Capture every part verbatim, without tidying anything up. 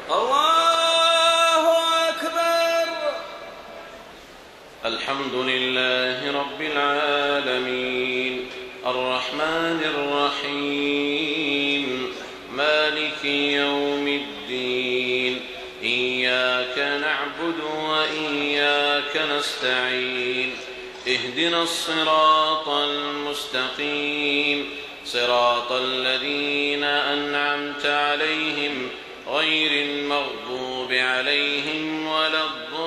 الله أكبر. الحمد لله رب العالمين الرحمن الرحيم مالك يوم الدين إياك نعبد وإياك نستعين اهدنا الصراط المستقيم صراط الذين أنعمت عليهم غير المغضوب عليهم ولا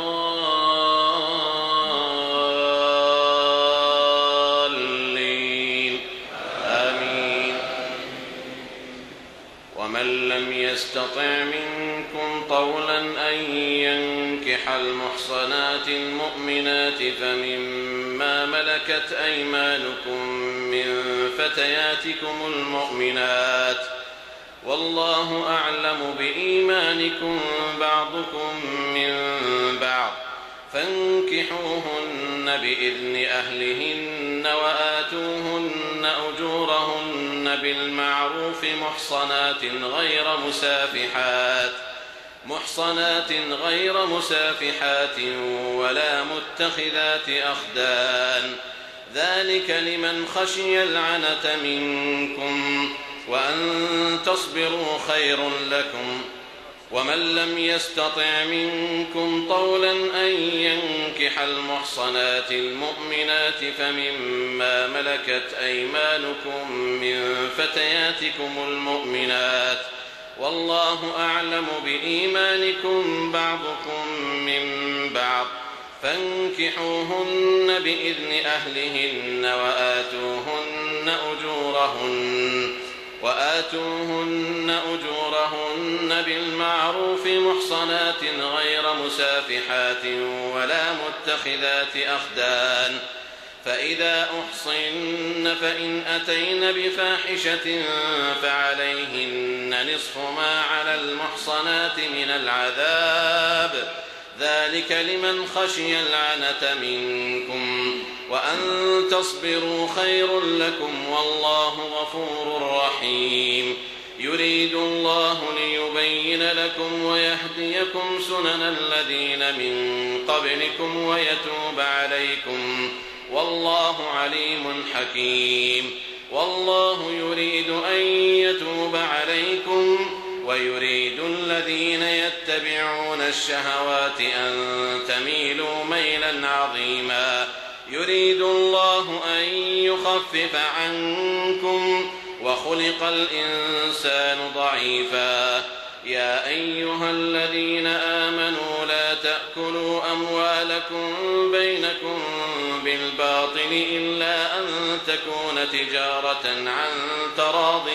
الضالين آمين. ومن لم يستطع منكم طولا أن ينكح المحصنات المؤمنات فمما ملكت أيمانكم من فتياتكم المؤمنات والله أعلم بإيمانكم بعضكم من بعض فانكحوهن بإذن أهلهن وآتوهن أجورهن بالمعروف محصنات غير مسافحات محصنات غير مسافحات ولا متخذات أخدان ذلك لمن خشي العنة منكم وأن تصبروا خير لكم. ومن لم يستطع منكم طولا أن ينكح المحصنات المؤمنات فمما ملكت أيمانكم من فتياتكم المؤمنات والله أعلم بإيمانكم بعضكم من بعض فانكحوهن بإذن أهلهن وآتوهن أجورهن وآتوهن أجورهن بالمعروف محصنات غير مسافحات ولا متخذات أخدان فإذا أحصن فإن أتين بفاحشة فعليهن نصف ما على المحصنات من العذاب ذلك لمن خشي العنة منكم وأن تصبروا خير لكم والله غفور رحيم. يريد الله ليبين لكم ويهديكم سنن الذين من قبلكم ويتوب عليكم والله عليم حكيم. والله يريد أن يتوب عليكم ويريد الذين يتبعون الشهوات أن تميلوا ميلا عظيما. يريد الله أن يخفف عنكم وخلق الإنسان ضعيفا. يا أيها الذين آمنوا لا تأكلوا أموالكم بينكم بالباطل إلا أن تكون تجارة عن تراض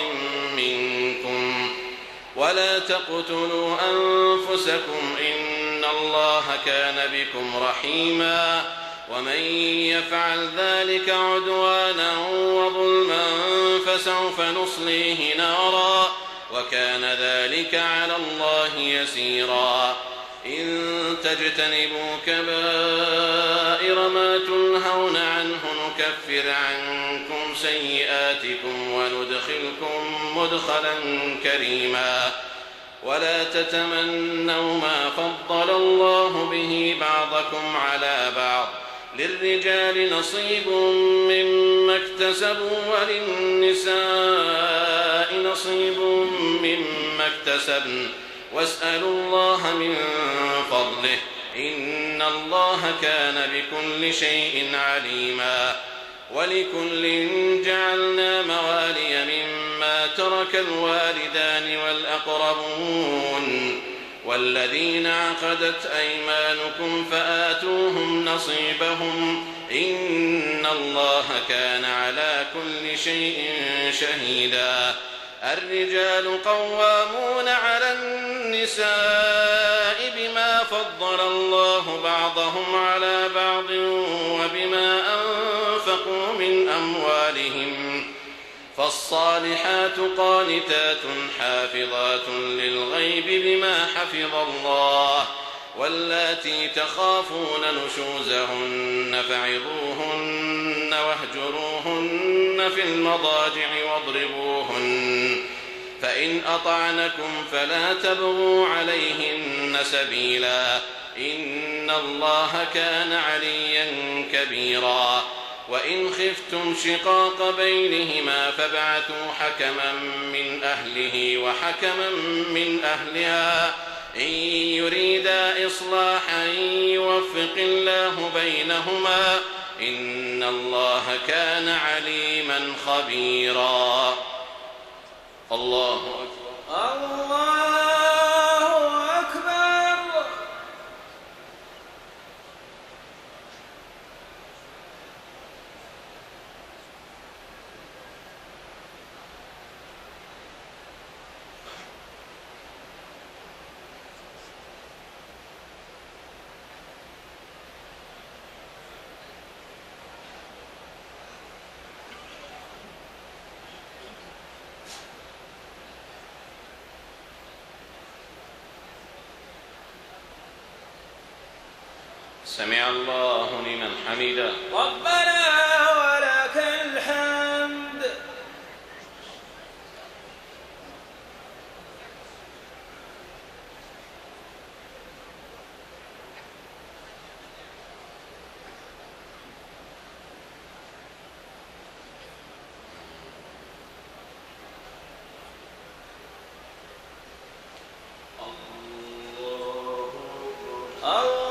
منكم ولا تقتلوا أنفسكم إن الله كان بكم رحيما. ومن يفعل ذلك عدوانا وظلما فسوف نصليه نارا وكان ذلك على الله يسيرا. إن تجتنبوا كبائر ما تنهون عنه نكفر عنكم سيئاتكم وندخلكم مدخلا كريما. ولا تتمنوا ما فضل الله به بعضكم على بعض للرجال نصيب مما اكتسبوا وللنساء نصيب مما اكتسبن واسألوا الله من فضله إن الله كان بكل شيء عليما. ولكل جعلنا موالي مما ترك الوالدان والأقربون والذين عقدت أيمانكم فآتوهم نصيبهم إن الله كان على كل شيء شهيدا. الرجال قوامون على النساء بما فضل الله بعضهم على بعض وبما أنفقوا من أموالهم فالصالحات قانتات حافظات للغيب بما حفظ الله واللاتي تخافون نشوزهن فعظوهن واهجروهن في المضاجع واضربوهن فإن أطعنكم فلا تبغوا عليهن سبيلا إن الله كان عليا كبيرا وإن خفتم شقاق بينهما فابعثوا حكما من أهله وحكما من أهلها إن يريدا إصلاحا يوفق الله بينهما إن الله كان عليما خبيرا. الله أكبر. الله أكبر. سمع الله لمن حمده ربنا ولك الحمد. الله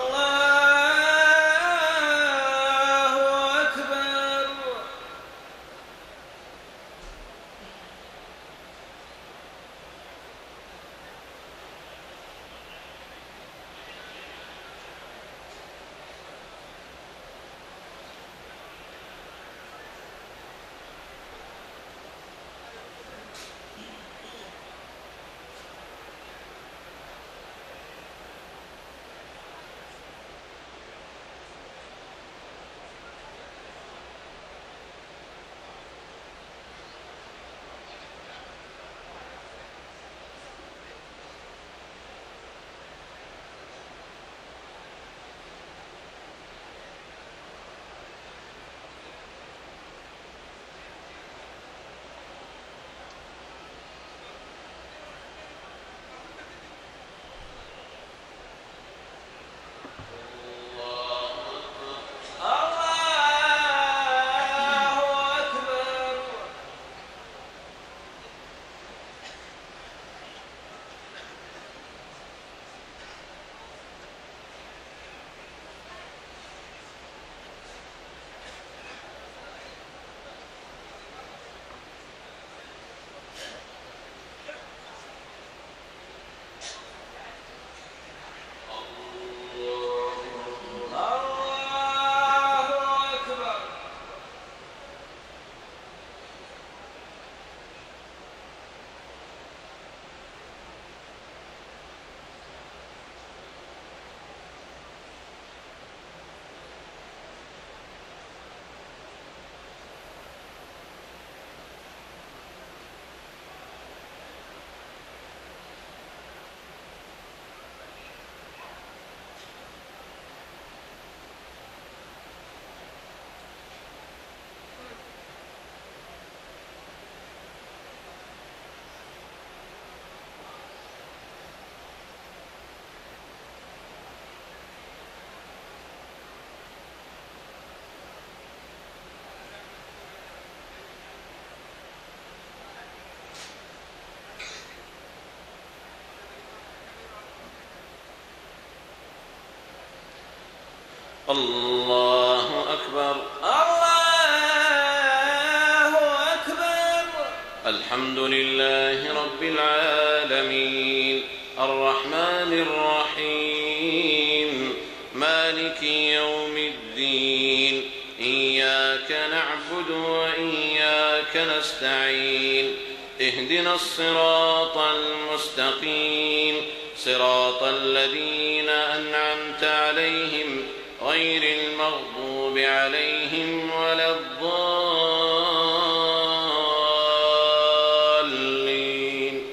الله أكبر. الله أكبر. الحمد لله رب العالمين الرحمن الرحيم مالك يوم الدين إياك نعبد وإياك نستعين اهدنا الصراط المستقيم صراط الذين أنعمت عليهم غير المغضوب عليهم ولا الضالين.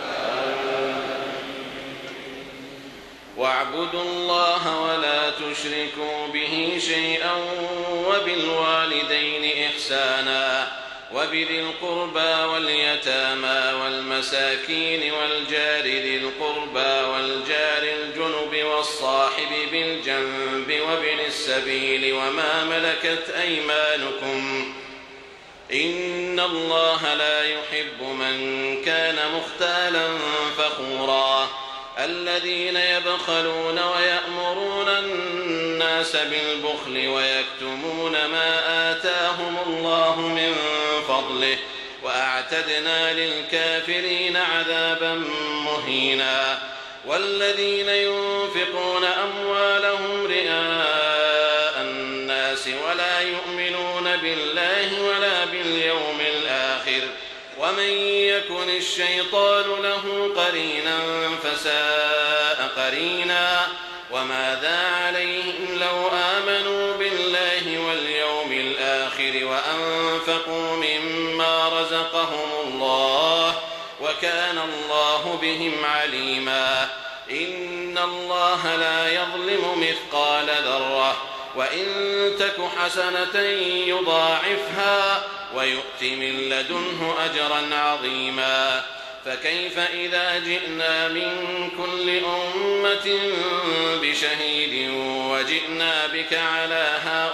واعبدوا الله ولا تشركوا به شيئا وبالوالدين إحسانا وبذي القربى واليتامى والمساكين والجار ذي القربى والجار الجنب والصاحب بالجنب وابن السبيل وما ملكت أيمانكم إن الله لا يحب من كان مختالا فخورا الذين يبخلون ويأمرون الناس بالبخل ويكتمون ما آتاهم الله من فضله وأعتدنا للكافرين عذابا مهينا والذين ينفقون أموالهم رئاء الناس ولا يؤمنون بالله ولا باليوم الآخر ومن يكن الشيطان له قرينا فساء قرينا وماذا عليهم لو آمنوا بالله واليوم الآخر وأنفقوا مما رزقهم الله وكان الله بهم عليما إن الله لا يظلم مثقال ذرة وإن تك حسنة يضاعفها ويؤت من لدنه أجرا عظيما فكيف إذا جئنا من كل أمة بشهيد وجئنا بك على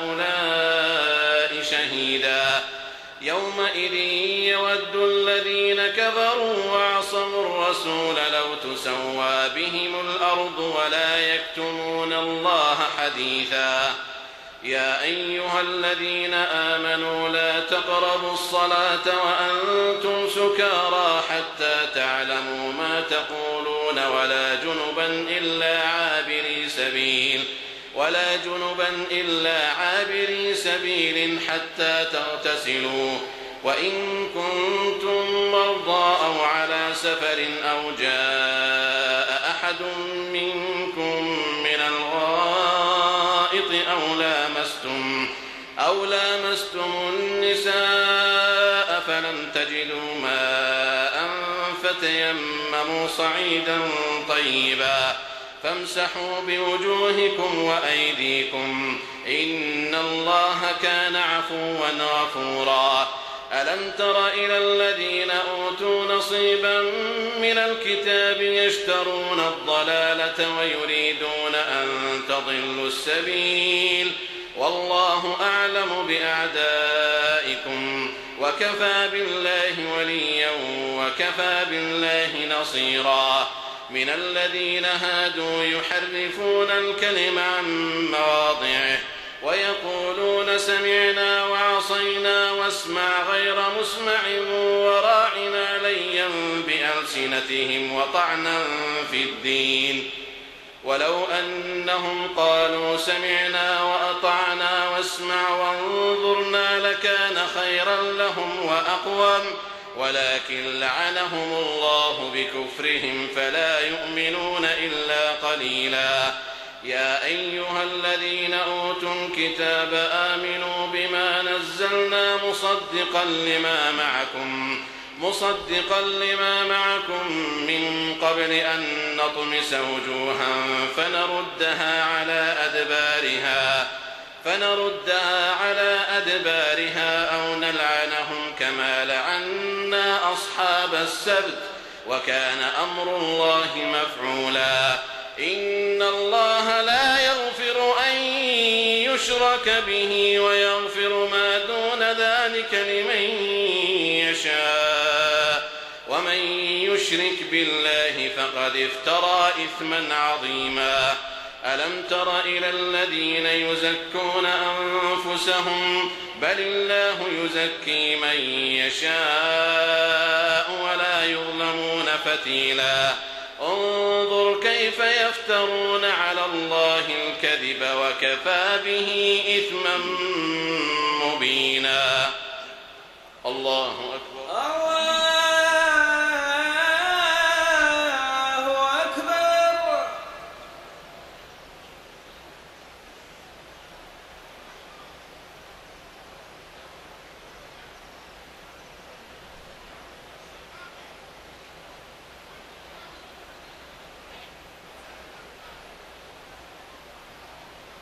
هؤلاء شهيدا يومئذ يود الذين كفروا وعصوا الرسول لو تسوى بهم الأرض ولا يكتمون الله حديثا يا أيها الذين آمنوا لا تقربوا الصلاة وأنتم سكارى حتى تعلموا ما تقولون ولا جنبا إلا عابري سبيل ولا جنبا إلا عابري سبيل حتى تغتسلوا وإن كنتم مرضى أو على سفر أو جاء أحد منكم من الغائط أو لامستم أو لامستم النساء فلم تجدوا ماء فتيمموا صعيدا طيبا فامسحوا بوجوهكم وأيديكم إن الله كان عفوا غفورا ألم تر إلى الذين أوتوا نصيبا من الكتاب يشترون الضلالة ويريدون أن تضلوا السبيل والله أعلم بأعدائكم وكفى بالله وليا وكفى بالله نصيرا من الذين هادوا يحرفون الكلم عن مواضعه ويقولون سمعنا وعصينا واسمع غير مسمع وراعنا ليا بألسنتهم وطعنا في الدين ولو أنهم قالوا سمعنا وأطعنا واسمع وانظرنا لكان خيرا لهم وأقوم ولكن لعنهم الله بكفرهم فلا يؤمنون إلا قليلا يا أيها الذين أوتوا الكتاب آمنوا بما نزلنا مصدقا لما معكم مصدقا لما معكم من قبل أن نطمس وجوها فنردها على أدبارها فنردها على أدبارها أو نلعنهم كما لعنا أصحاب السبت وكان أمر الله مفعولا إن الله لا يغفر أن يشرك به ويغفر ما دون ذلك لمن يشاء ومن يشرك بالله فقد افترى إثما عظيما ألم تر إلى الذين يزكون أنفسهم بل الله يزكي من يشاء ولا يظلمون فتيلا انظر كيف يفترون على الله الكذب وكفى به إثما مبينا الله أكبر الله أكبر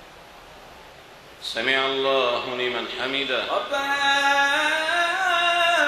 سمع الله لمن حمده ربنا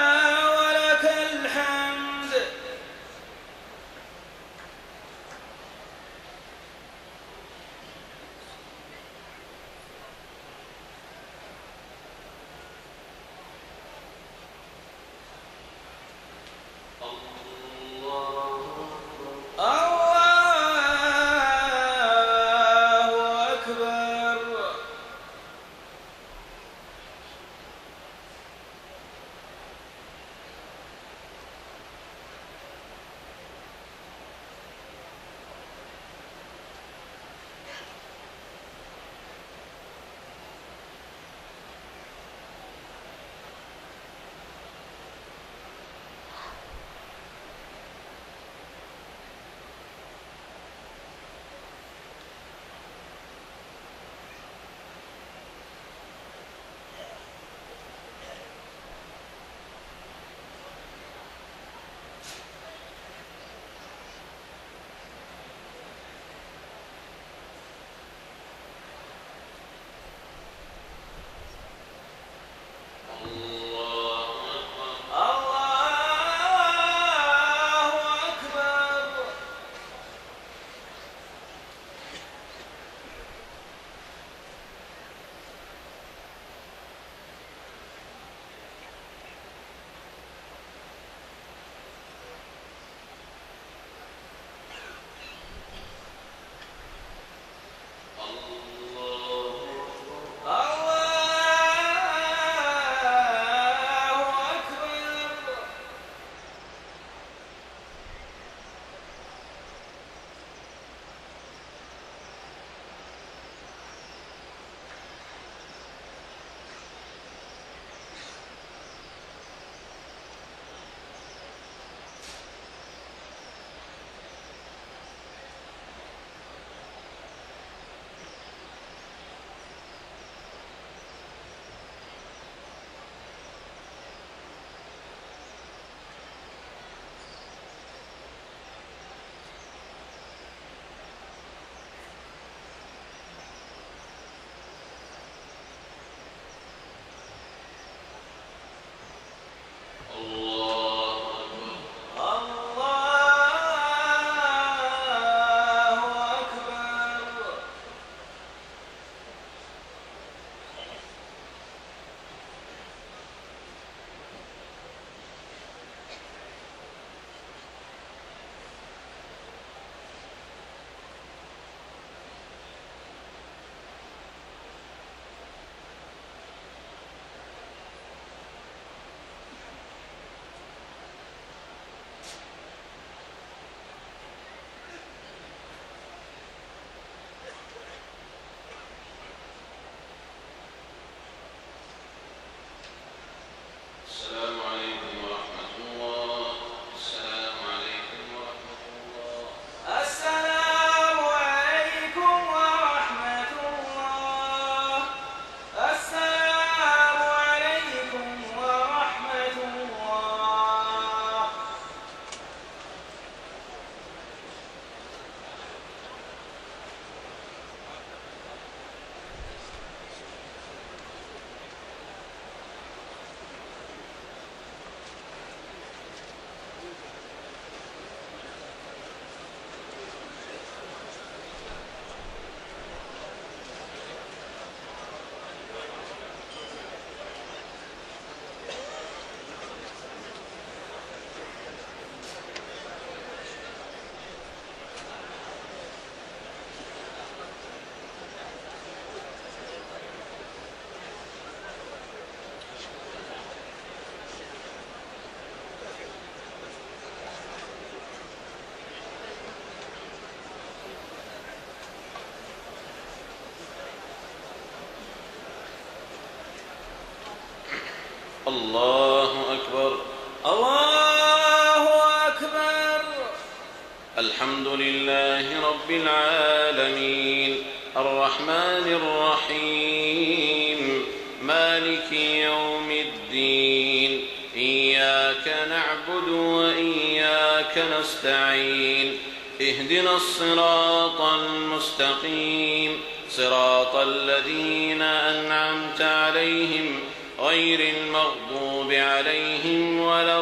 الله أكبر. الله أكبر. الحمد لله رب العالمين الرحمن الرحيم مالك يوم الدين إياك نعبد وإياك نستعين اهدنا الصراط المستقيم صراط الذين أنعمت عليهم غير المغضوب عليهم ولا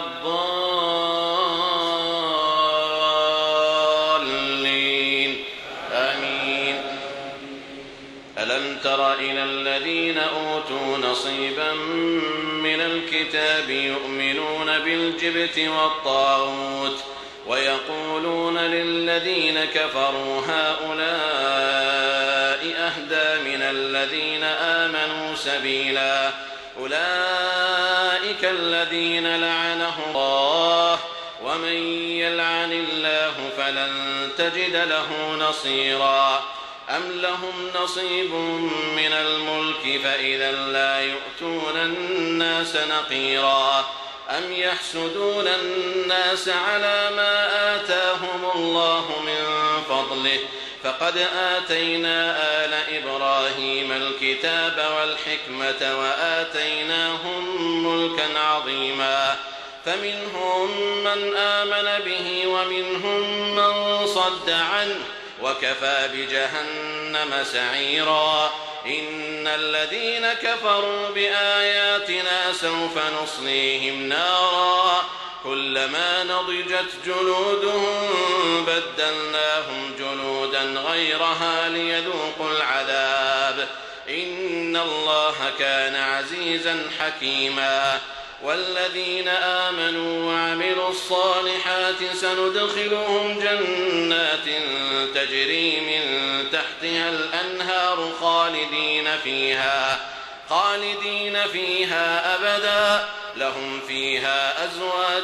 الضالين آمين. ألم تر إلى الذين أوتوا نصيبا من الكتاب يؤمنون بالجبت والطاغوت ويقولون للذين كفروا هؤلاء أهدى من الذين آمنوا سبيلا أولئك الذين لعنهم الله ومن يلعن الله فلن تجد له نصيرا أم لهم نصيب من الملك فإذا لا يؤتون الناس نقيرا أم يحسدون الناس على ما آتاهم الله من فضله فقد آتينا آل إبراهيم الكتاب والحكمة وآتيناهم ملكا عظيما فمنهم من آمن به ومنهم من صد عنه وكفى بجهنم سعيرا إن الذين كفروا بآياتنا سوف نصليهم نارا كلما نضجت جلودهم بدلناهم جلودا غيرها ليذوقوا العذاب إن الله كان عزيزا حكيما. والذين آمنوا وعملوا الصالحات سندخلهم جنات تجري من تحتها الأنهار خالدين فيها خالدين فيها أبدا لهم فيها أزواج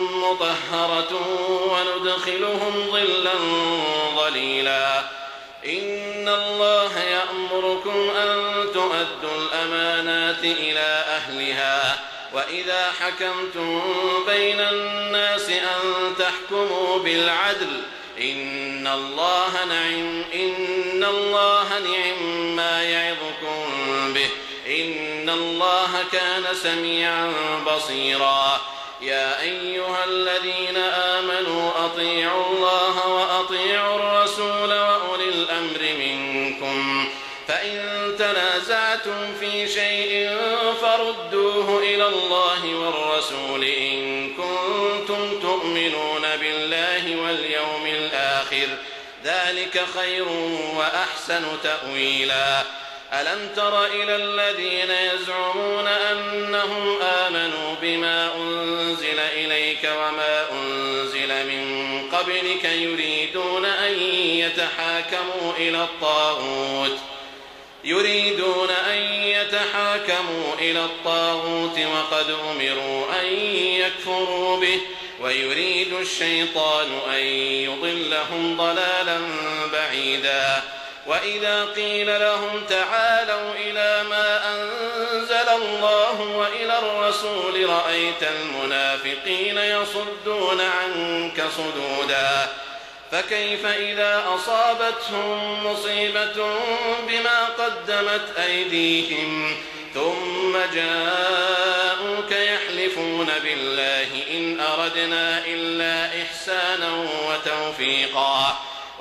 مطهرة وندخلهم ظلا ظليلا. إن الله يأمركم أن تؤدوا الأمانات إلى أهلها وإذا حكمتم بين الناس أن تحكموا بالعدل إن الله نعم إن الله نعم ما يعظكم به إن الله كان سميعا بصيرا. يا أيها الذين آمنوا أطيعوا الله وأطيعوا الرسول وأولي الأمر منكم فإن تنازعتم في شيء فردوه إلى الله والرسول إن كنتم تؤمنون بالله واليوم الآخر ذلك خير وأحسن تأويلا. ألم تر إلى الذين يزعمون أنهم آمنوا بما أنزل إليك وما أنزل من قبلك يريدون أن يتحاكموا إلى الطاغوت يريدون أن يتحاكموا إلى الطاغوت وقد أمروا أن يكفروا به ويريد الشيطان أن يضلهم ضلالا بعيدا. وإذا قيل لهم تعالوا إلى ما أنزل الله وإلى الرسول رأيت المنافقين يصدون عنك صدودا. فكيف إذا أصابتهم مصيبة بما قدمت أيديهم ثم جاءوك يحلفون بالله إن أردنا إلا إحسانا وتوفيقا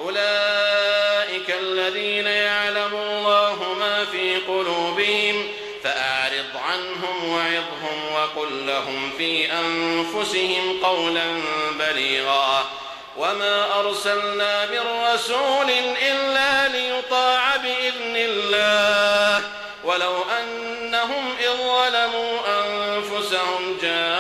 أولئك الذين يعلم الله ما في قلوبهم فأعرض عنهم وعظهم وقل لهم في أنفسهم قولا بليغا. وما أرسلنا من رسول إلا ليطاع بإذن الله ولو أنهم إذ ظلموا أنفسهم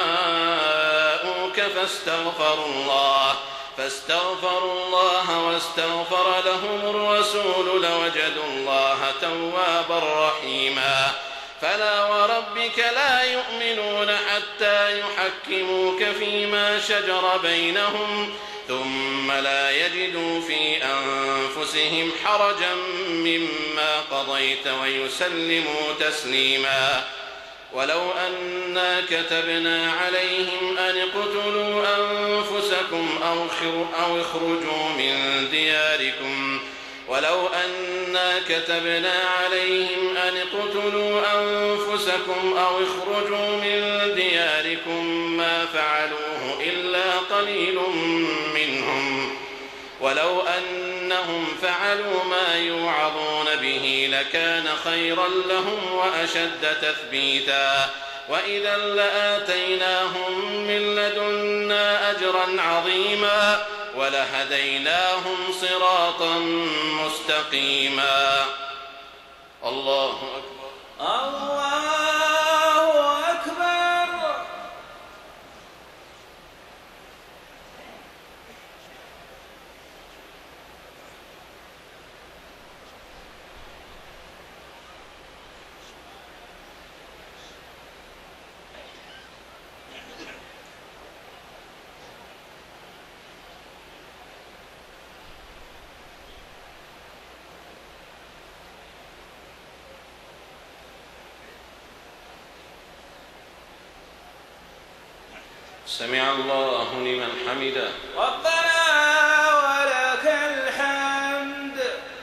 جاءوك فاستغفروا الله فاستغفروا الله واستغفر لهم الرسول لوجدوا الله توابا رحيما. فلا وربك لا يؤمنون حتى يحكموك فيما شجر بينهم ثم لا يجدوا في أنفسهم حرجا مما قضيت ويسلموا تسليما. ولو أنا كتبنا عليهم أن اقتلوا أنفسكم أو اخرجوا من دياركم ولو أنا كتبنا عليهم أن اقتلوا أنفسكم أو اخرجوا من دياركم ما فعلوه إلا قليل منهم ولو أنهم فعلوا ما يوعظون به لكان خيرا لهم وأشد تثبيتا وإذا لآتيناهم من لدنا أجرا عظيما ولهديناهم صراطا مستقيما. الله أكبر. الله أكبر. سمع الله لمن حمده. ربنا ولك الحمد.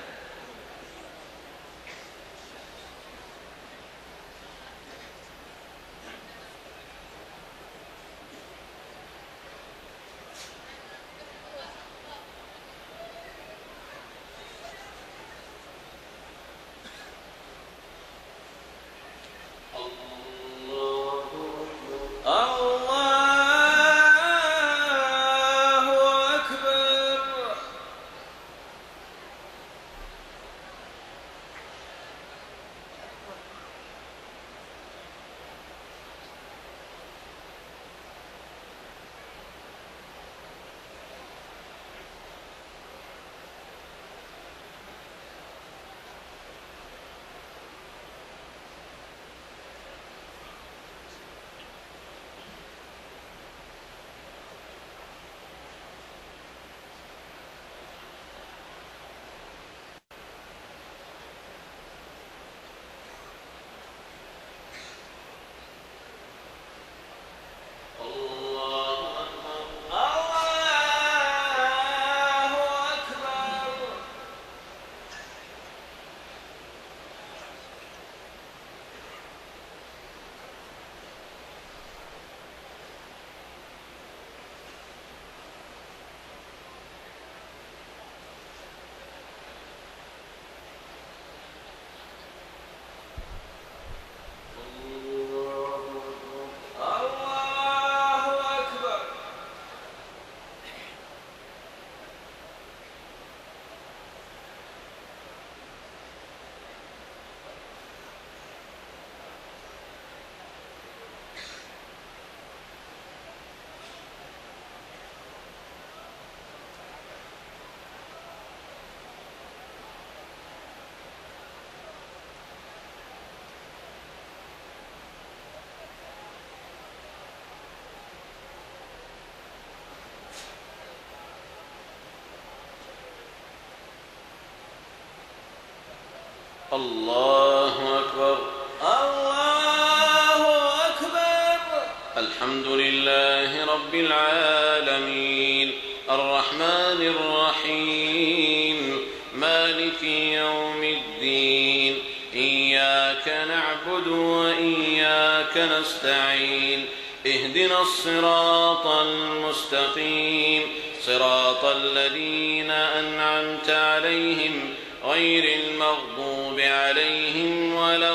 الله أكبر. الله أكبر. الحمد لله رب العالمين الرحمن الرحيم مالك يوم الدين إياك نعبد وإياك نستعين اهدنا الصراط المستقيم صراط الذين أنعمت عليهم غير المغضوب عليهم ولا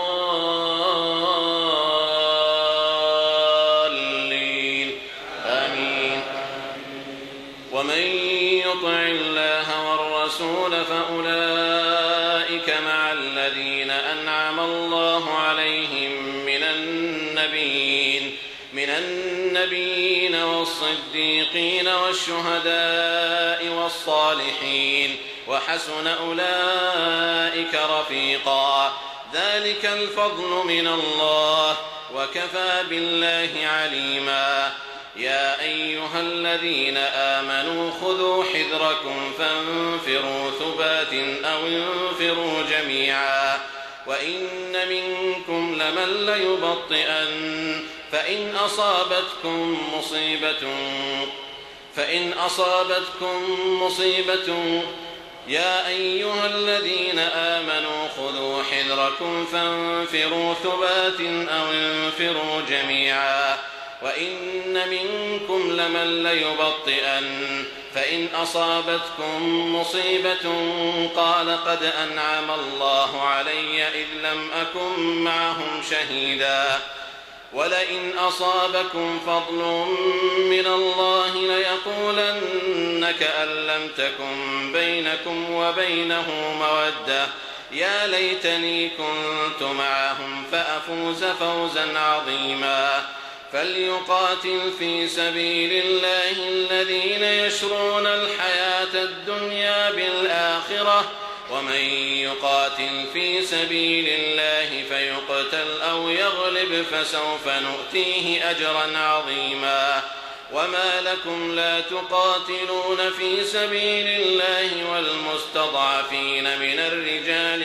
الضالين آمين. ومن يطع الله والرسول فأولئك مع الذين أنعم الله عليهم من النبيين من النبيين والصديقين والشهداء والصالحين وحسن أولئك رفيقا ذلك الفضل من الله وكفى بالله عليما. يا أيها الذين آمنوا خذوا حذركم فانفروا ثبات أو انفروا جميعا وإن منكم لمن ليبطئن فإن أصابتكم مصيبة فإن أصابتكم مصيبة يا أيها الذين آمنوا خذوا حذركم فانفروا ثبات أو انفروا جميعا وإن منكم لمن ليبطئن فإن أصابتكم مصيبة قال قد أنعم الله علي إذ لم أكن معهم شهيدا ولئن أصابكم فضل من الله ليقولن كأن لم تكن بينكم وبينه مودة يا ليتني كنت معهم فأفوز فوزا عظيما فليقاتل في سبيل الله الذين يشرون الحياة الدنيا بالآخرة ومن يقاتل في سبيل الله فيقتل أو يغلب فسوف نؤتيه أجرا عظيما وما لكم لا تقاتلون في سبيل الله والمستضعفين من الرجال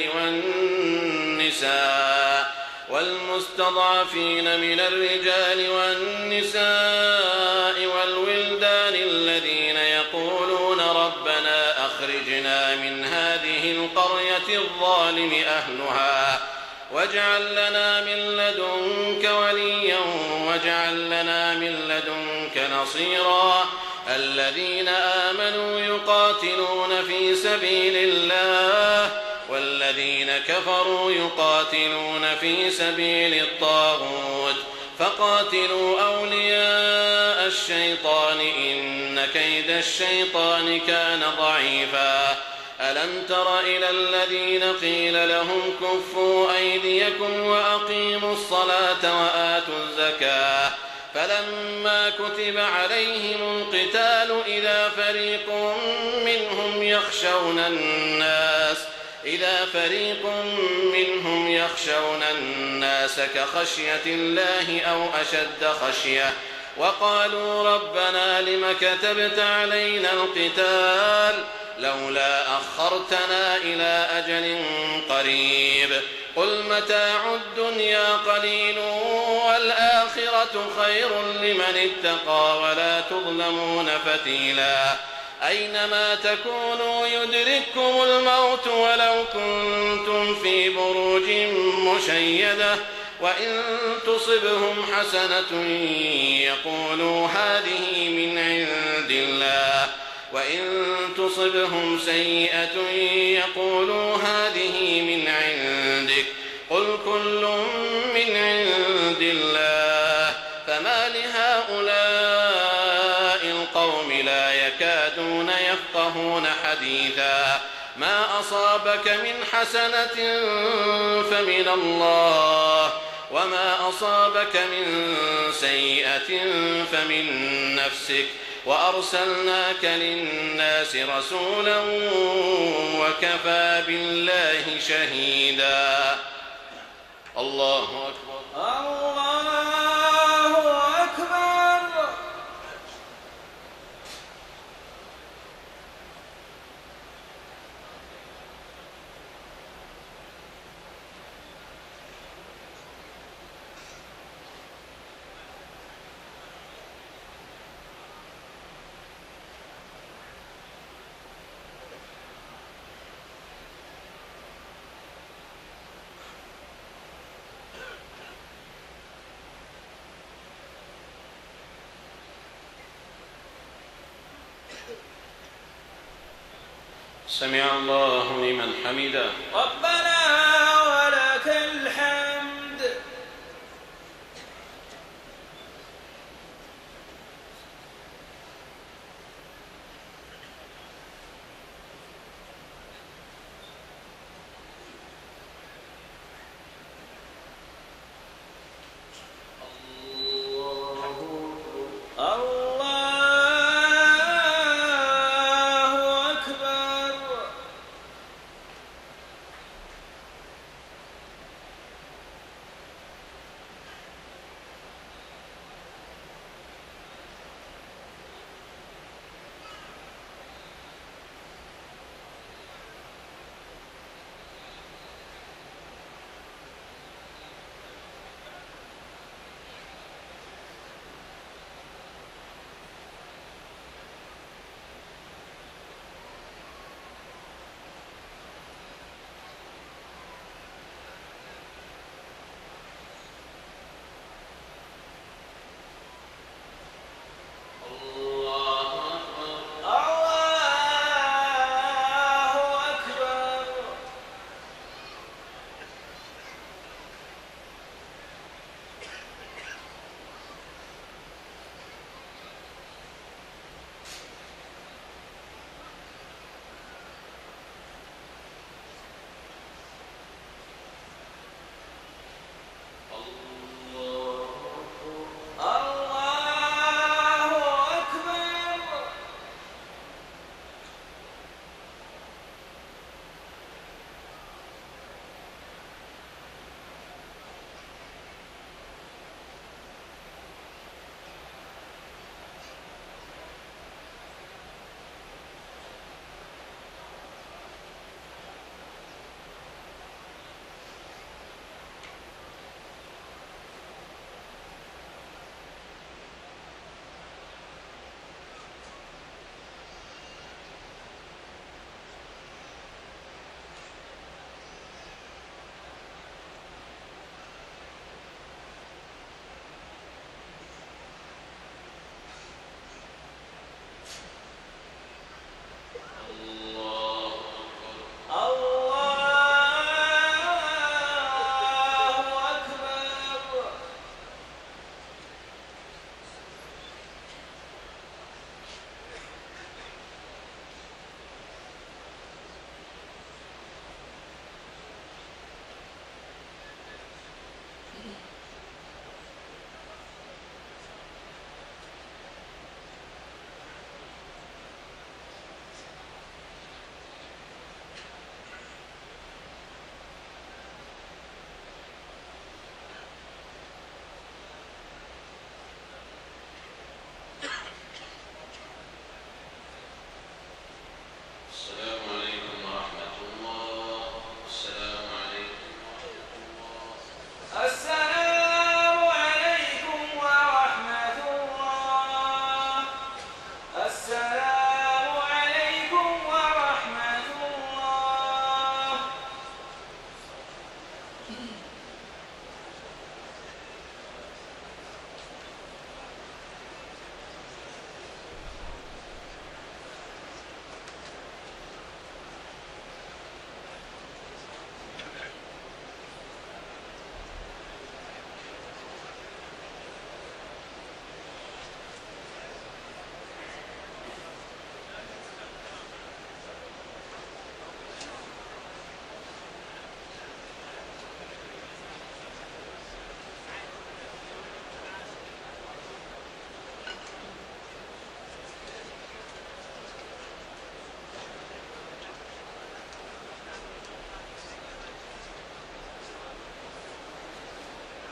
والنساء والمستضعفين من الرجال والنساء والولدان الذين يقولون ربنا أخرجنا من هذه القرية الظالم أهلها واجعل لنا من لدنك وليا واجعل لنا من لدنك نصيرا الذين آمنوا يقاتلون في سبيل الله والذين كفروا يقاتلون في سبيل الطاغوت فقاتلوا أولياء الشيطان إن كيد الشيطان كان ضعيفا ألم تر إلى الذين قيل لهم كفوا أيديكم وأقيموا الصلاة وآتوا الزكاة فلما كتب عليهم القتال إذا فريق منهم يخشون الناس إذا فريق منهم يخشون الناس كخشية الله أو أشد خشية وقالوا ربنا لم كتبت علينا القتال لولا أخرتنا إلى أجل قريب قل متاع الدنيا قليل والآخرة خير لمن اتقى ولا تظلمون فتيلا أينما تكونوا يدرككم الموت ولو كنتم في بروج مشيدة وإن تصبهم حسنة يقولوا هذه من عند الله وإن تصبهم سيئة يقولوا هذه من عندك قل كل من عند الله فما لهؤلاء القوم لا يكادون يفقهون حديثا ما أصابك من حسنة فمن الله وما أصابك من سيئة فمن نفسك وأرسلناك للناس رسولا وكفى بالله شهيدا الله أكبر الله أكبر سمع الله لمن حمده ربنا ولك الحمد الله أكبر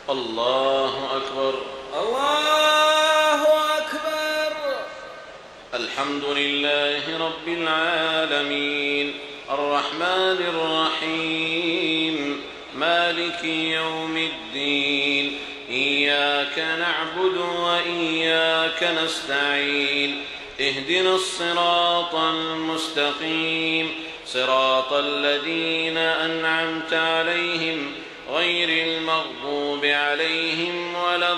الله أكبر. الله أكبر. الحمد لله رب العالمين الرحمن الرحيم مالك يوم الدين إياك نعبد وإياك نستعين اهدنا الصراط المستقيم صراط الذين أنعمت عليهم غير المغضوب عليهم ولا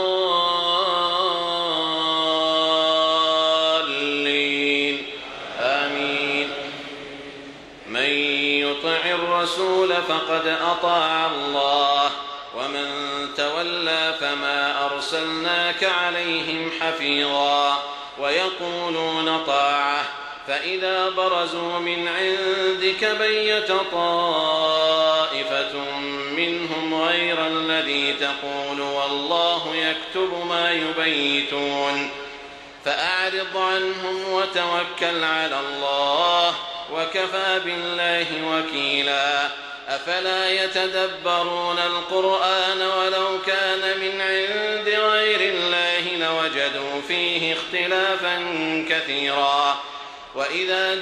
الضالين آمين. من يطع الرسول فقد أطاع الله ومن تولى فما أرسلناك عليهم حفيظا ويقولون طاعة فإذا برزوا من عندك بيت طائفة منهم غير الذي تقول والله يكتب ما يبيتون فأعرض عنهم وتوكل على الله وكفى بالله وكيلا. أفلا يتدبرون القرآن ولو كان من عند غير الله لوجدوا فيه اختلافا كثيرا. وإذا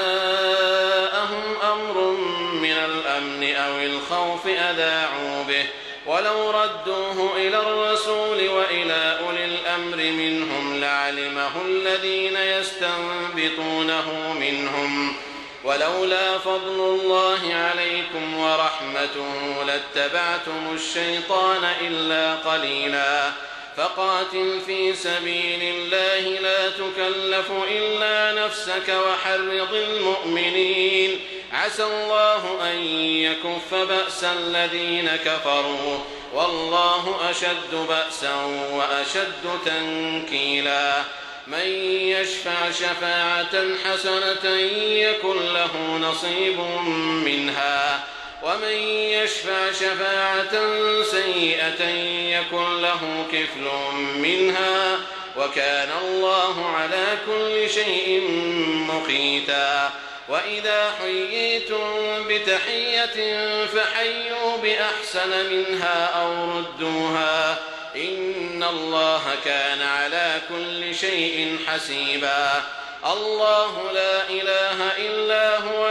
جاءهم أمر من الأمن أو الخوف أذاعوا به ولو ردوه إلى الرسول وإلى أولي الأمر منهم لعلمه الذين يستنبطونه منهم ولولا فضل الله عليكم ورحمته لاتبعتم الشيطان إلا قليلا. فقاتل في سبيل الله لا تكلف إلا نفسك وحرض المؤمنين عسى الله أن يكف بأس الذين كفروا والله أشد بأسا وأشد تنكيلا. من يشفع شفاعة حسنة يكن له نصيب منها ومن يشفع شفاعة سيئة يكن له كفل منها وكان الله على كل شيء مقيتا. وإذا حييتم بتحية فحيوا بأحسن منها أو ردوها إن الله كان على كل شيء حسيبا. الله لا إله إلا هو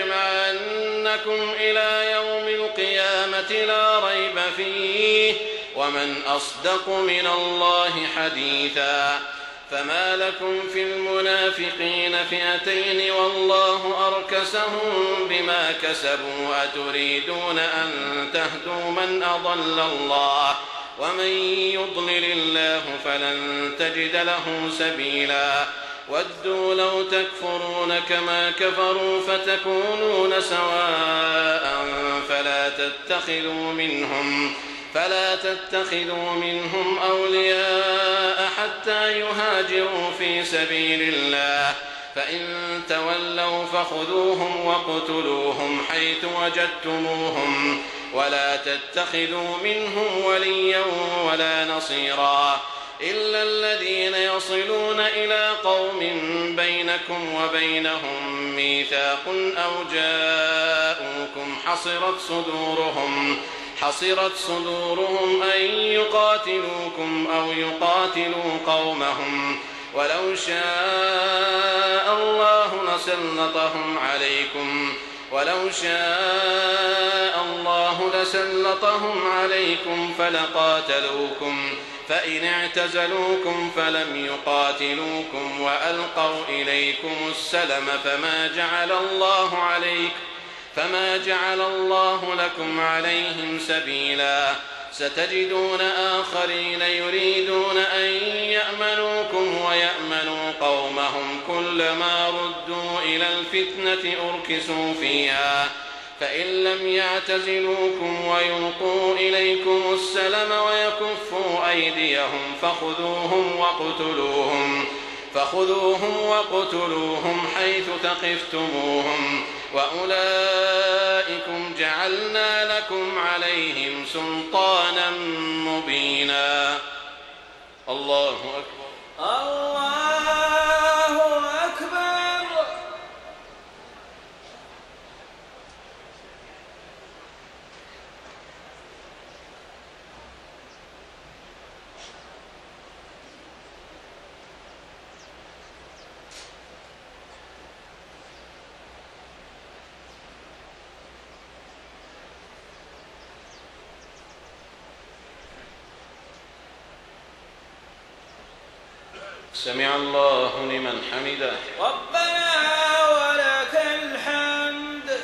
ليجمعنكم إلى يوم القيامة لا ريب فيه ومن أصدق من الله حديثا. فما لكم في المنافقين فئتين والله أركسهم بما كسبوا أتريدون أن تهدوا من أضل الله ومن يضلل الله فلن تجد له سبيلا. ودوا لو تكفرون كما كفروا فتكونون سواء فلا تتخذوا منهم فلا تتخذوا منهم أولياء حتى يهاجروا في سبيل الله فإن تولوا فخذوهم واقتلوهم حيث وجدتموهم ولا تتخذوا منهم وليا ولا نصيرا إلا الذين يصلون إلى قوم بينكم وبينهم ميثاق أو جاءوكم حصرت صدورهم حصرت صدورهم أن يقاتلوكم أو يقاتلوا قومهم ولو شاء الله لسلطهم عليكم ولو شاء الله لسلطهم عليكم فلقاتلوكم فإن اعتزلوكم فلم يقاتلوكم وألقوا إليكم السلم فما جعل الله عليكم فما جعل الله لكم عليهم سبيلا. ستجدون آخرين يريدون أن يأمنوكم ويأمنوا قومهم كلما ردوا إلى الفتنة أركسوا فيها فإن لم يعتزلوكم ويلقوا إليكم السلم ويكفوا أيديهم فخذوهم وقتلوهم فخذوهم وقتلوهم حيث ثقفتموهم وأولئكم جعلنا لكم عليهم سلطانا مبينا. الله أكبر. الله أكبر. سمع الله لمن حمده. ربنا ولك الحمد.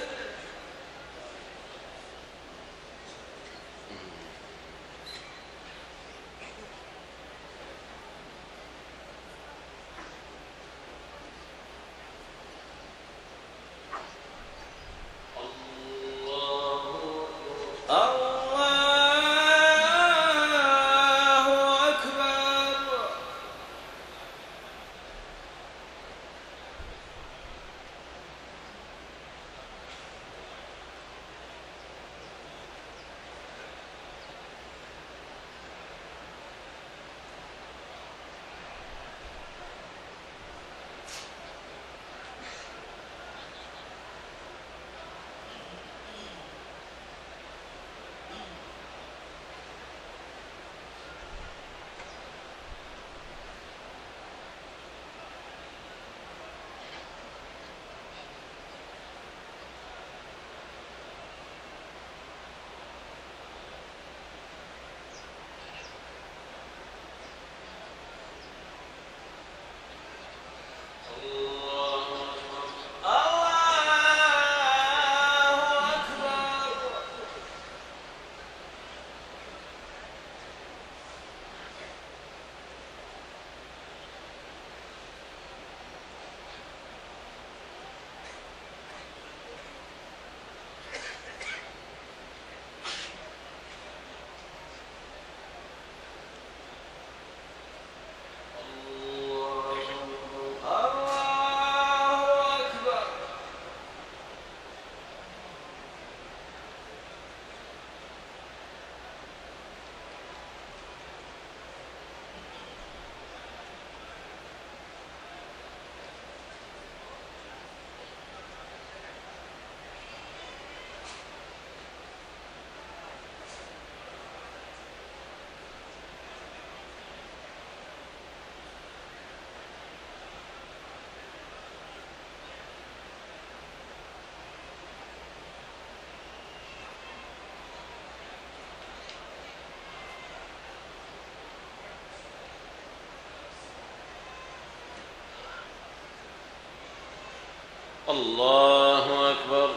الله أكبر.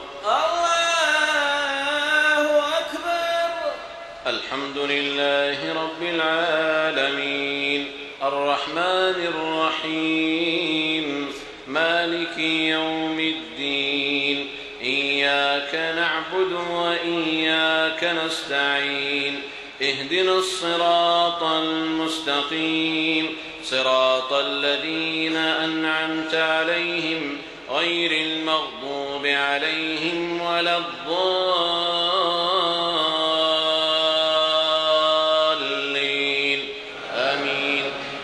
الله أكبر. الحمد لله رب العالمين الرحمن الرحيم مالك يوم الدين إياك نعبد وإياك نستعين اهدنا الصراط المستقيم صراط الذين أنعمت عليهم غير المغضوب عليهم ولا الضالين آمين.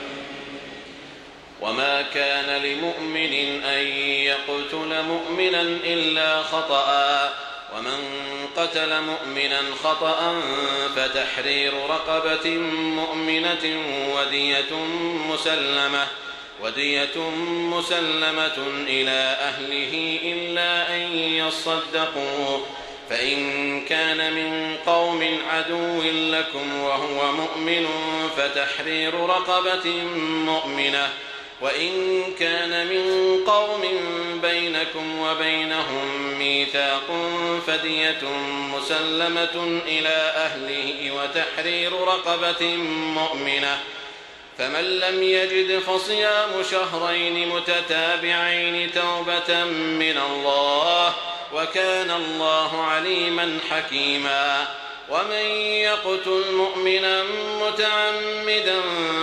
وما كان لمؤمن أن يقتل مؤمنا إلا خطأ ومن قتل مؤمنا خطأ فتحرير رقبة مؤمنة ودية مسلمة ودية مسلمة إلى أهله إلا أن يصدقوا فإن كان من قوم عدو لكم وهو مؤمن فتحرير رقبة مؤمنة وإن كان من قوم بينكم وبينهم ميثاق فدية مسلمة إلى أهله وتحرير رقبة مؤمنة فمن لم يجد فصيام شهرين متتابعين توبة من الله وكان الله عليما حكيما. ومن يقتل مؤمنا متعمدا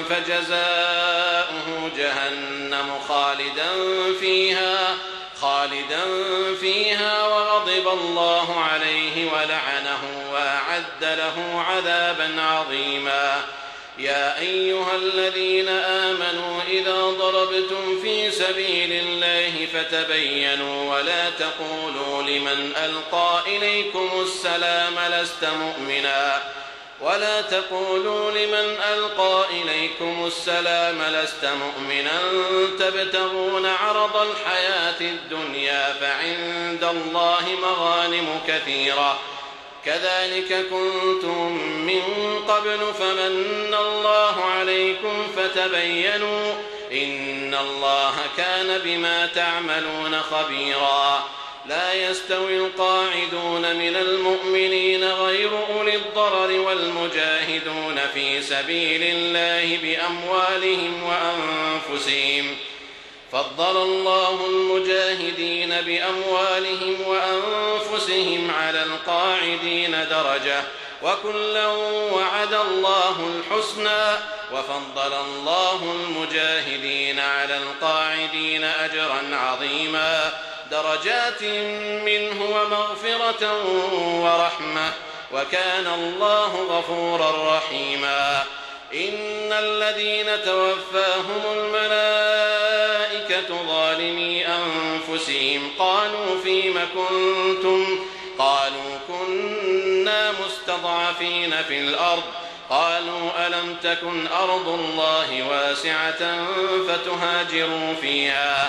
فجزاؤه جهنم خالدا فيها خالدا فيها وغضب الله عليه ولعنه وأعد له عذابا عظيما. يا أيها الذين آمنوا إذا ضربتم في سبيل الله فتبينوا ولا تقولوا لمن ألقى إليكم السلام لست مؤمنا ولا تقولوا لمن ألقى إليكم السلام لست مؤمنا تبتغون عرض الحياة الدنيا فعند الله مغانم كثيرة كذلك كنتم من قبل فمن الله عليكم فتبينوا إن الله كان بما تعملون خبيرا. لا يستوي القاعدون من المؤمنين غير أولي الضرر والمجاهدون في سبيل الله بأموالهم وأنفسهم. فضل الله المجاهدين بأموالهم وأنفسهم على القاعدين درجة، وكلا وعد الله الحسنى، وفضل الله المجاهدين على القاعدين أجرا عظيما، درجات منه ومغفرة ورحمة، وكان الله غفورا رحيما. إن الذين توفاهم الملائكة ظالمي أنفسهم قالوا فيم كنتم قالوا كنا مستضعفين في الأرض قالوا ألم تكن أرض الله واسعة فتهاجروا فيها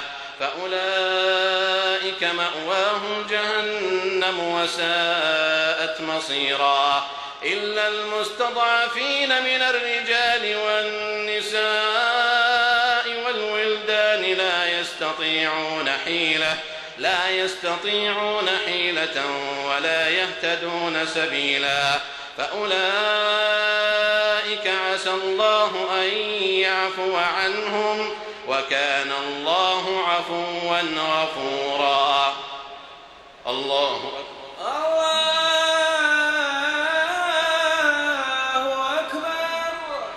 فأولئك مأواهم جهنم وساءت مصيرا. إلا المستضعفين من الرجال والنساء والولدان لا يستطيعون حيلة لا يستطيعون حيلة ولا يهتدون سبيلا، فأولئك عسى الله أن يعفو عنهم، وكان الله عفوا غفورا. الله أكبر. الله أكبر.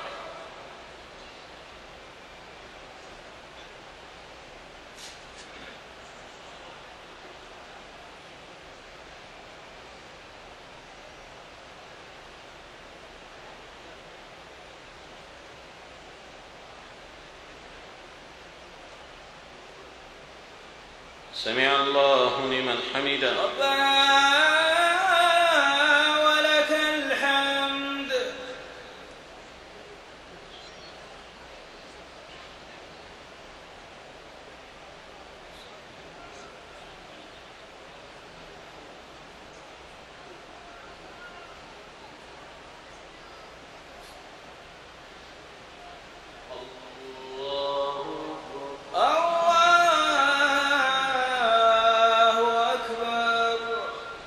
سمع الله لمن حمده. ربنا ولك الحمد. الله أكبر.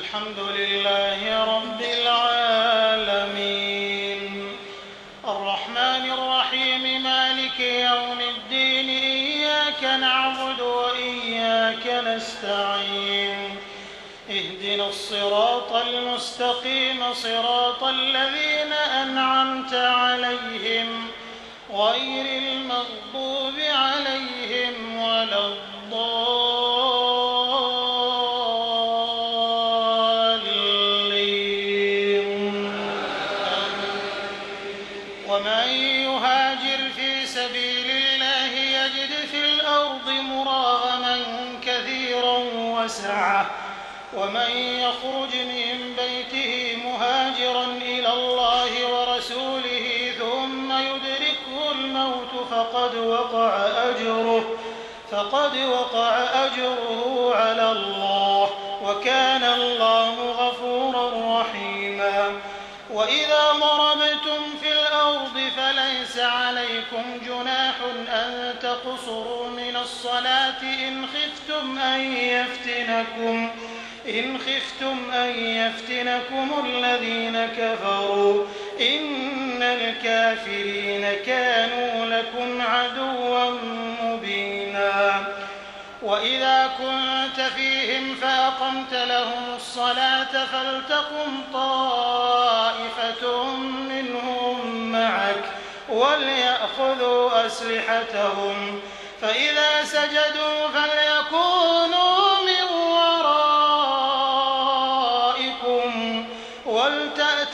الحمد لله رب العالمين الرحمن الرحيم مالك يوم الدين إياك نعبد وإياك نستعين اهدنا الصراط المستقيم صراط الذين أنعمت عليهم غير المغضوب عليهم ولا الضالين ومن يهاجر في سبيل الله يجد في الأرض مراغما كثيرا وسعة ومن يخرج من بيته مهاجرا إلى الله ورسوله ثم يدركه الموت فقد وقع أجره فقد وقع أجره على الله وكان الله غفورا رحيما وإذا ضربتم في الأرض فليس عليكم جناح أن تقصروا من الصلاة إن خفتم أن يفتنكم إن خفتم أن يفتنكم الذين كفروا إن الكافرين كانوا لكم عدوا مبينا وإذا كنت فيهم فأقمت لهم الصلاة فلتقم طائفة منهم معك وليأخذوا أسلحتهم فإذا سجدوا فليكونوا من ورائكم ولتأت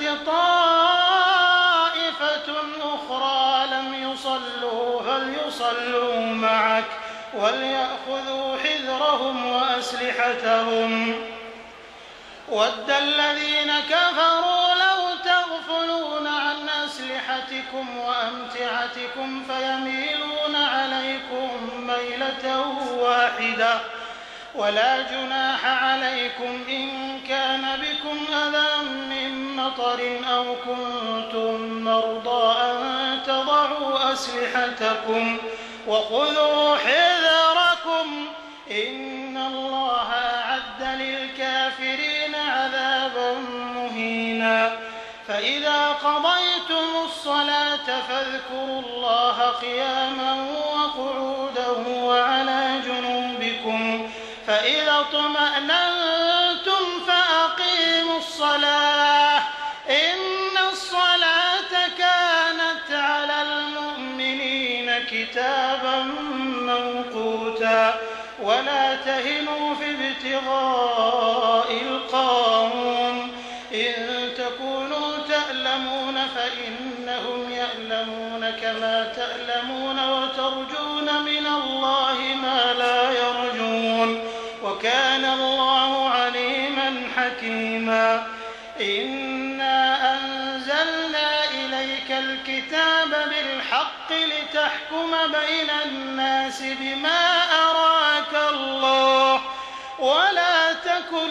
طائفة أخرى لم يصلوا فليصلوا معك وليأخذوا حذرهم وأسلحتهم ود الذين كفروا لو تغفلون عن أسلحتكم وأمتعتكم فيميلون عليكم ميلة واحدة ولا جناح عليكم إن كان بكم أذى من مطر أو كنتم مرضى أن تضعوا أسلحتكم وخذوا حذركم إن الله أعد للكافرين عذابا مهينا فإذا قضيتم الصلاة فاذكروا الله قياما وقعودا وعلى جنوبكم فإذا اطمأننتم فأقيموا الصلاة إن الصلاة كانت على المؤمنين كتابا موقوتا ولا تهنوا في ابتغاء القوم إن تكونوا تألمون فإنهم يألمون كما تألمون وترجون من الله ما لا يرجون وكان الله عليما حكيما إنا أنزلنا إليك الكتاب بالحق لتحكم بين الناس بما أراك الله ولا تكن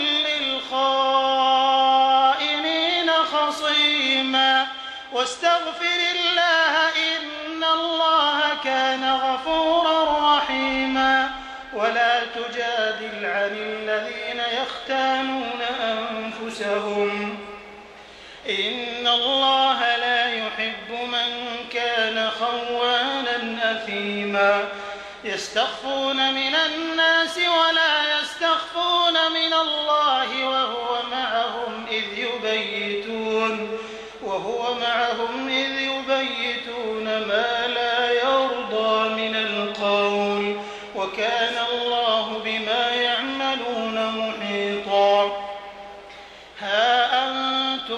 للخائنين خصيما واستغفر الله إن الله كان غفورا رحيما ولا تجادل عن الذين يختانون أنفسهم إن الله لا يحب من كان خوانا أثيما يستخفون من الناس ولا يستخفون من الله وهو معهم إذ يبيتون وهو معهم إذ يبيتون ما لا يرضى من القول وكان الله بما يعملون محيطا ها أنتم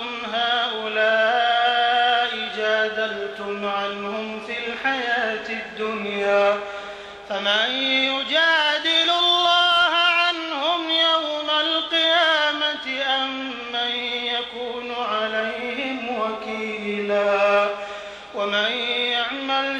هؤلاء جادلتم عنهم في الحياة الدنيا فمن يجادل الله عنهم يوم القيامة أم من يكون عليهم وكيلا ومن يعمل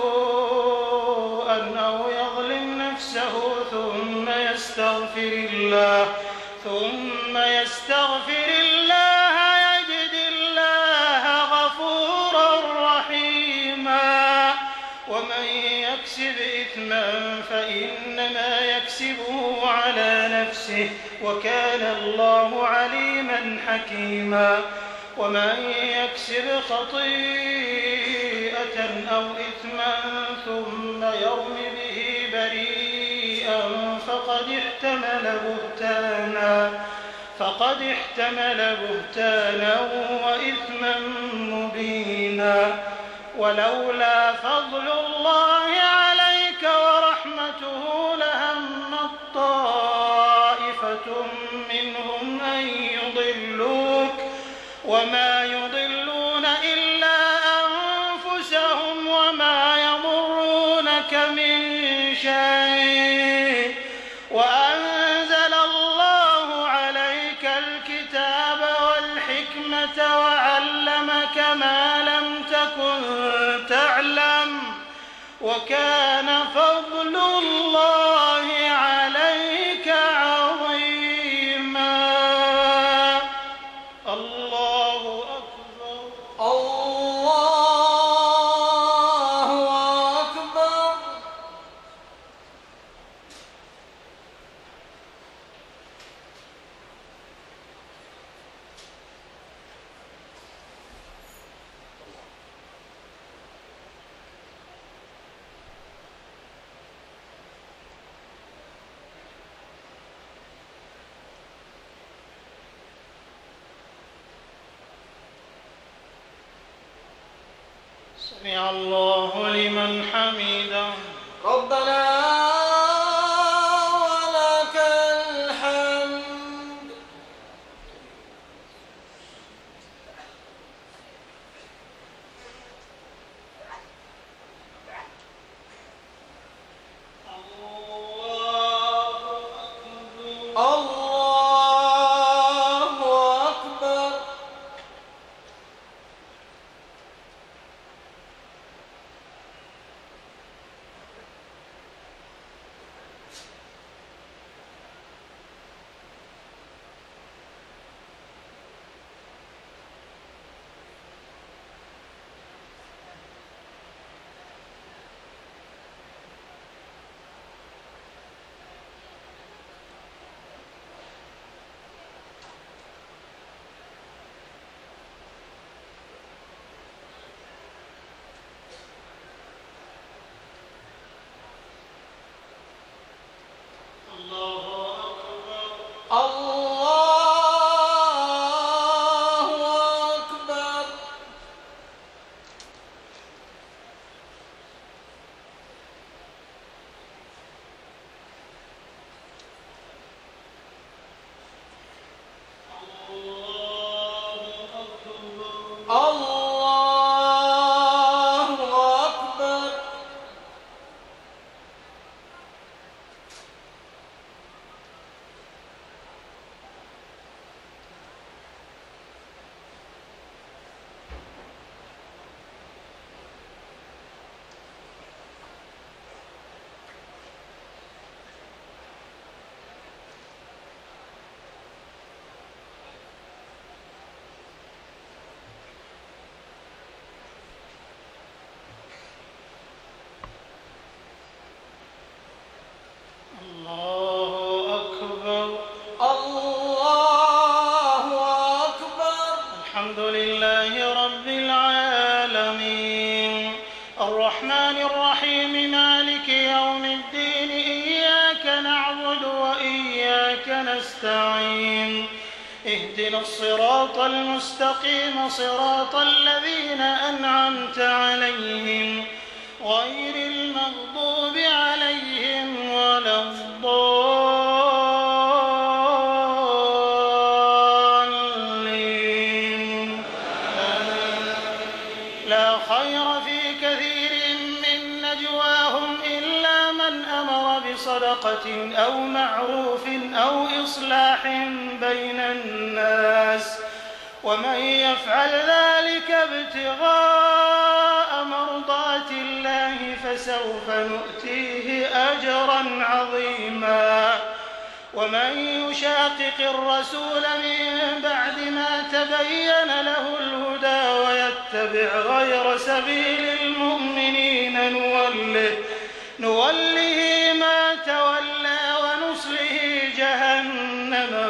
سوءا أو يظلم نفسه ثم يستغفر الله ثم يستغفر الله يجد الله غفورا رحيما ومن يكسب إثما فإنما يكسبه على نفسه وكان الله عليما حكيما. ومن يكسب خطيئة أو إثما ثم يرم به بريئا فقد احتمل بهتانا فقد احتمل بهتانا وإثما مبينا. ولولا فضل الله عليك ورحمته لهمت طائفة منهم أن يضلوك وما يضلون إلا أنفسهم وما يضرونك من شيء. وأنزل الله عليك الكتاب والحكمة وعلمك ما لم تكن تعلم وكان فضل الله عليك عظيما. الله أكبر. الله أكبر. سمع الله لمن حمده. ربنا ولك الحمد. الله أكبر. الرحمن الرحيم مالك يوم الدين إياك نعبد وإياك نستعين اهدنا الصراط المستقيم صراط الذين أنعمت عليهم غير المغضوب عليهم ولا الضالين. لا خير في كثير من نجواهم إلا من أمر بصدقة أو معروف أو إصلاح بين الناس ومن يفعل ذلك ابتغاء مرضات الله فسوف نؤتيه أجرا عظيما. ومن يشاقق الرسول من بعد ما تبين له الهدى ويتبع غير سبيل المؤمنين نوله, نوله ما تولى ونصله جهنم جهنم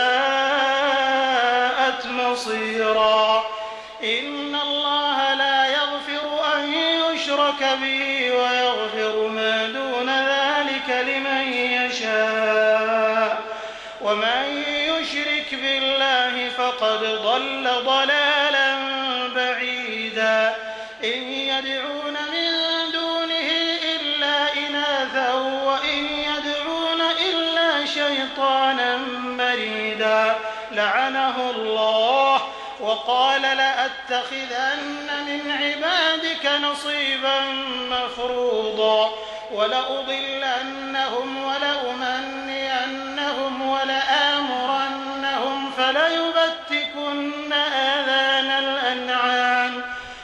وساءت مصيرا. إن الله لا يغفر أن يشرك به ويغفر ما دون ذلك لمن يشاء، ومن يشرك بالله فقد ضل ضلالا بعيدا. إن يدعون من دونه إلا إناثا وإن يدعون إلا شيطانا مريدا لعنه الله وقال لأتخذن من عبادك نصيبا مفروضا ولأضلنهم ولأمنينهم ولآمرنهم فليبتكن آذان الأنعام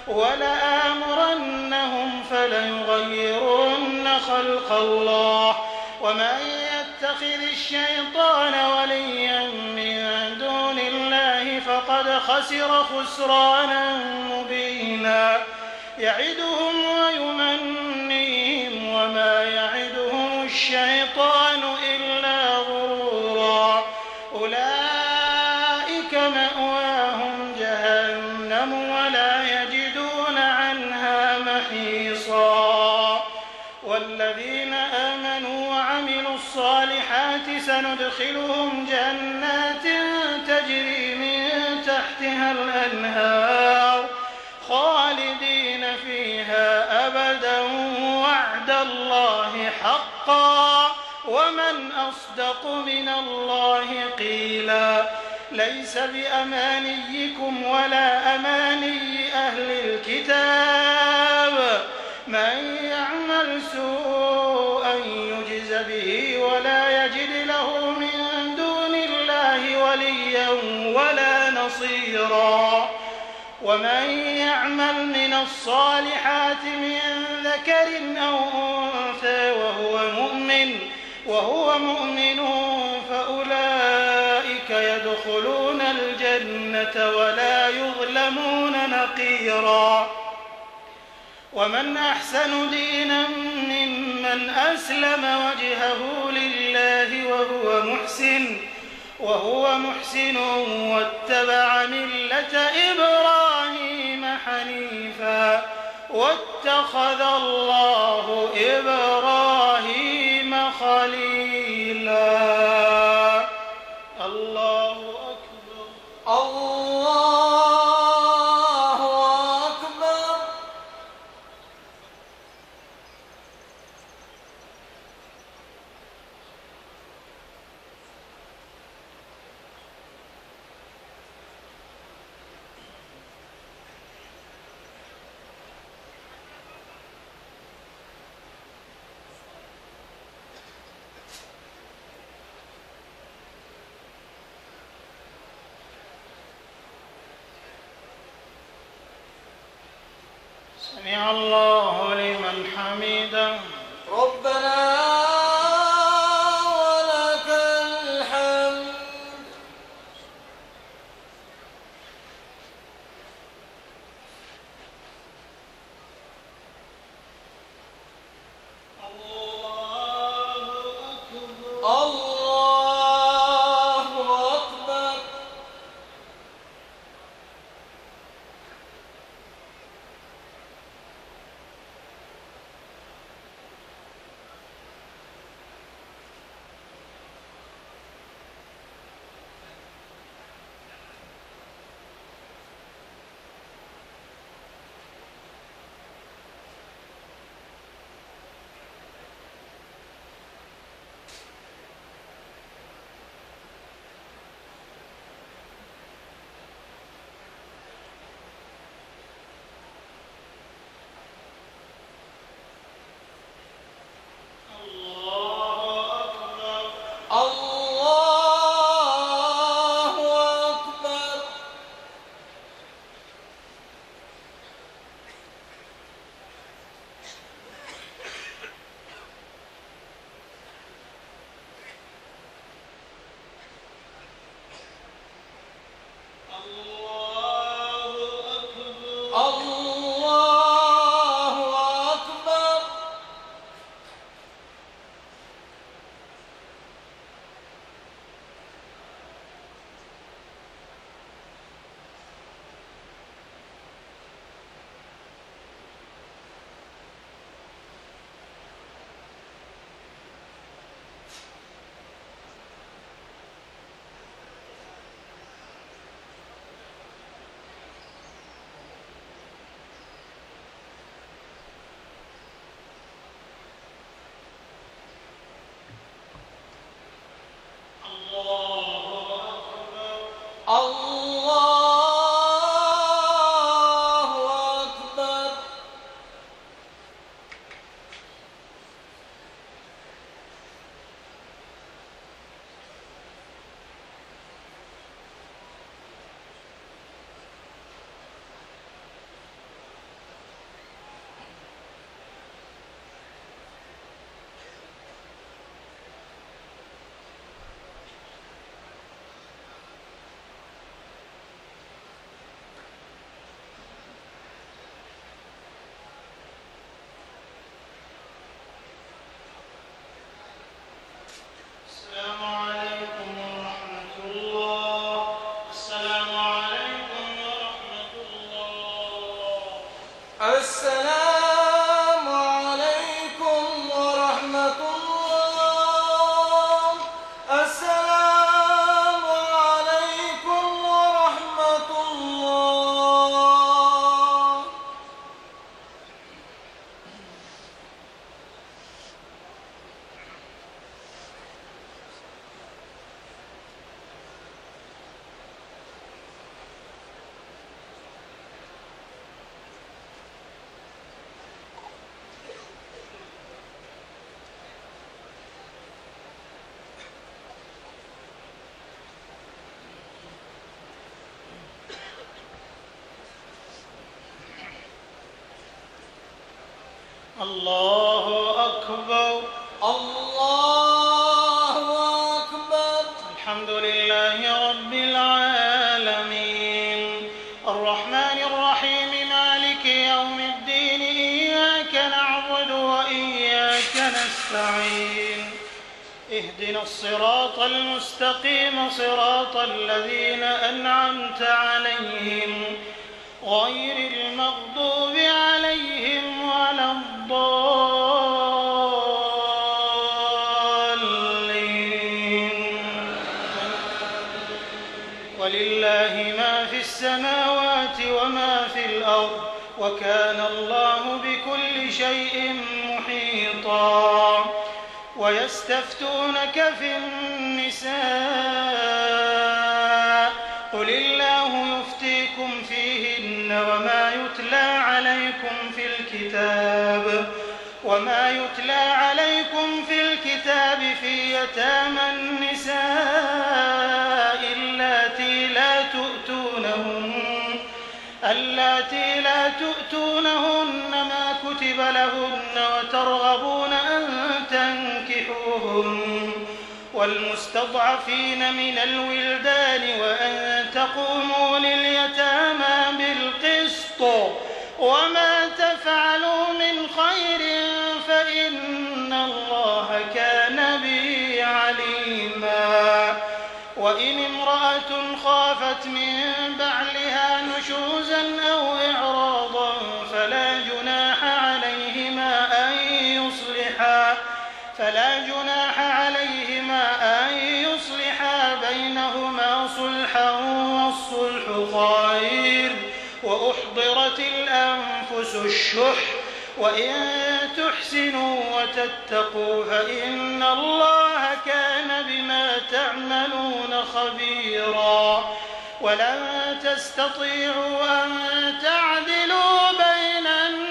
ولآمرنهم فليغيرن خلق الله. ومن يتخذ الشيطان وليا من دون الله فقد خسر خسرانا مبينا. يعدهم ويمنيهم وما يعدهم الشيطان إلا غرورا. أولئك مأواهم جهنم ولا يجدون عنها محيصا. والذين آمنوا وعملوا الصالحات سندخلهم جنات تجري من تحتها الأنهار خالدين فيها أبدا وعد الله حقا ومن أصدق من الله قيلا. ليس بأمانيكم ولا أماني أهل الكتاب من يعمل سوءا يجز به ولا يجد له من دون الله وليا ولا نصيرا. ومن يعمل من الصالحات من ذكر أو أنثى وهو مؤمن وهو مؤمن فأولئك يدخلون الجنة ولا يظلمون نقيرا. ومن أحسن دينا ممن أسلم وجهه لله وهو محسن وهو محسن واتبع ملة إبراهيم حنيفا واتخذ الله إبراهيم خليلا. الله أكبر. الله أكبر. سمع الله لمن حمده. ربنا ولك الحمد. الله أكبر. الله أكبر. الله أكبر. السلام عليكم ورحمة الله. السلام عليكم ورحمة الله. السلام عليكم ورحمة الله. السلام عليكم ورحمة الله. الله أكبر. الله أكبر. الحمد لله رب العالمين الرحمن الرحيم مالك يوم الدين إياك نعبد وإياك نستعين اهدنا الصراط المستقيم صراط الذين أنعمت عليهم غير المغضوب عليهم ولا الضالين. ولله ما في السماوات وما في الأرض وكان الله بكل شيء محيطا. ويستفتونك في النساء قل الله يفتيكم فيهن وما يتلى عليكم في الكتاب وما يتلى عليكم في الكتاب في يتامى النساء اللاتي لا تؤتونهن اللاتي لا تؤتونهن ما كتب لهن وترغبون أن تنكحوهن والمستضعفين من الولدان وأن تقوموا لليتامى بالقسط وما تفعلوا من خير فإن الله كان به عليما. وإن امرأة خافت من بعلها نشوزا أو إعراضا فلا جناح عليهما أن يصلحا فلا جناح عليهما أن يصلحا بينهما صلحا والصلح خير. وأحضرت الأنفس الشح وإن تحسنوا وتتقوا فإن الله كان بما تعملون خبيرا. ولن تستطيعوا أن تعدلوا بين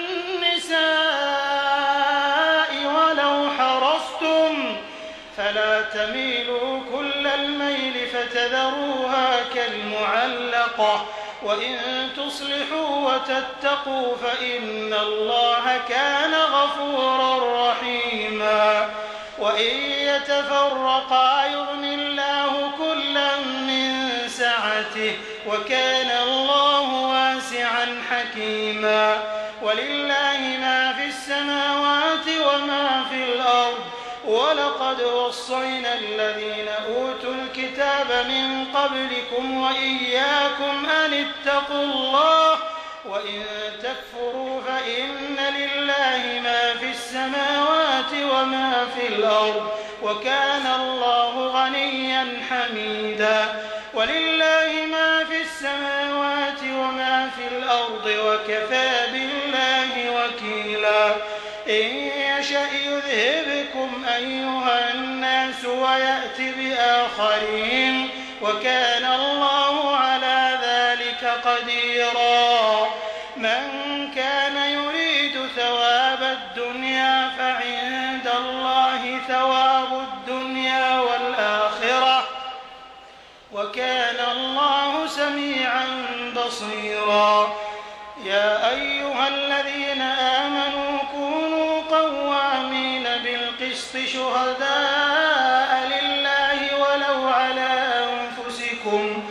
النساء ولو حرصتم فلا تميلوا كل الميل فتذروها كالمعلقة. وإن تصلحوا وتتقوا فإن الله كان غفورا رحيما. وإن يتفرقا يغن الله كلا من سعته وكان الله واسعا حكيما. ولله ما في السماوات وما في الأرض ولقد وصينا الذين أوتوا الكتاب من قبلكم وإياكم أن اتقوا الله وإن تكفروا فإن لله ما في السماوات وما في الأرض وكان الله غنيا حميدا. ولله ما في السماوات وما في الأرض وكفى بالله وكيلا. إن يشأ يذهبكم أيها الناس ويأت بآخرين وكان الله ثواب الدنيا والآخرة وكان الله سميعا بصيرا. يا أيها الذين آمنوا كونوا قوامين بالقسط شهداء لله ولو على أنفسكم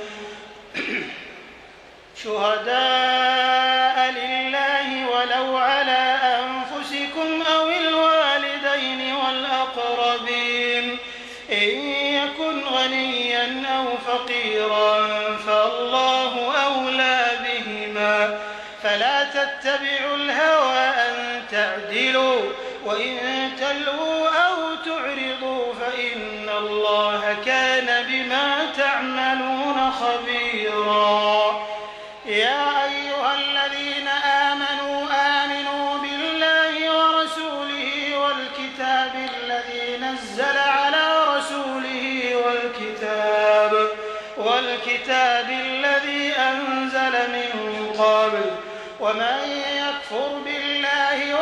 شهداء لله ولو على أنفسكم أو الوالدين والأقربين إن يكن غنيا أو فقيرا فالله أولى بهما فلا تتبعوا الهوى أن تعدلوا وإن تلووا أو تعرضوا فإن الله كان بما تعملون خبيرا. يا أيها الذين آمنوا آمنوا بالله ورسوله والكتاب الذي نزل على رسوله والكتاب والكتاب الذي أنزل من قبل ومن يكفر بالله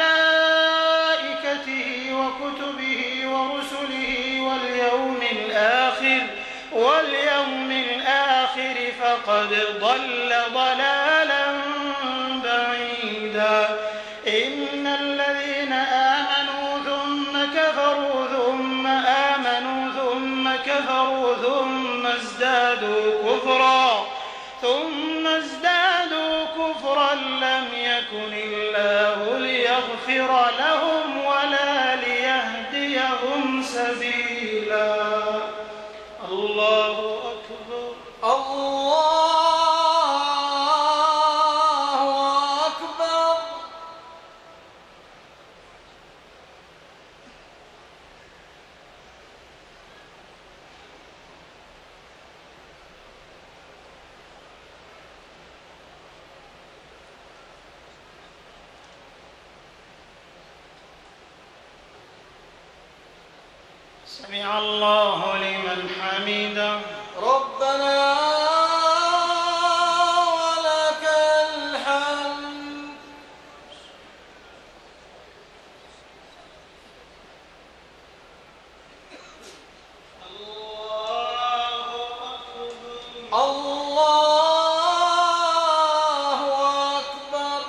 وملائكته وكتبه ورسله واليوم الآخر واليوم الآخر فقد ضل ضلالا بعيدا. إن الذين آمنوا ثم كفروا ثم آمنوا ثم كفروا ثم ازدادوا كفرا ثم ازدادوا كفرا لم يكن الله ليغفر لهم ولا ليهديهم سبيلا. الله أكبر. الله أكبر. سمع الله لمن حمده. ربنا ولك الحمد. الله أكبر. الله أكبر.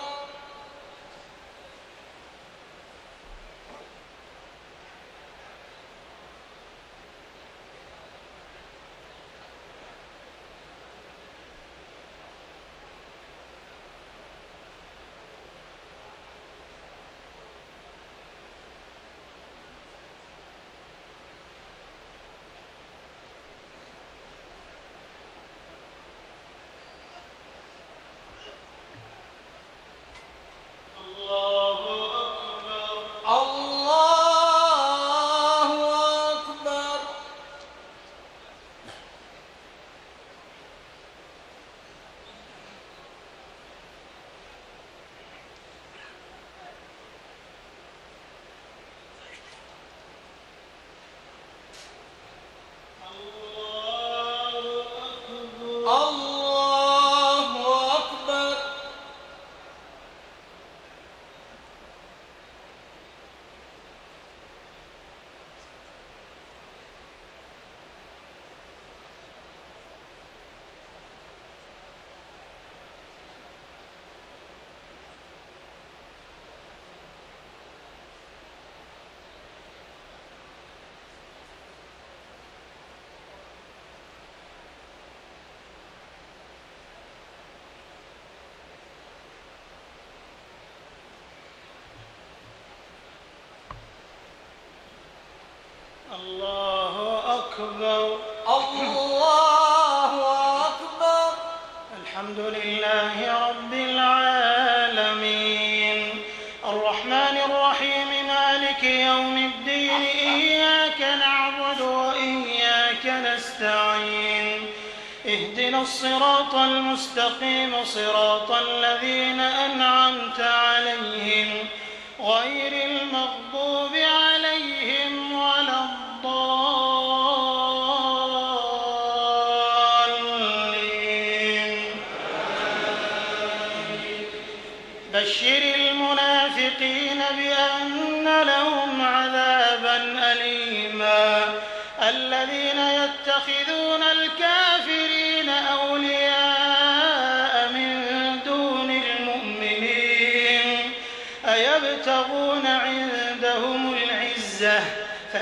الله أكبر. الله أكبر. الحمد لله رب العالمين الرحمن الرحيم مالك يوم الدين إياك نعبد وإياك نستعين اهدنا الصراط المستقيم صراط الذين أنعمت عليهم غير المغضوب عليهم ولا الضالين. بشر المنافقين بأن لهم عذابا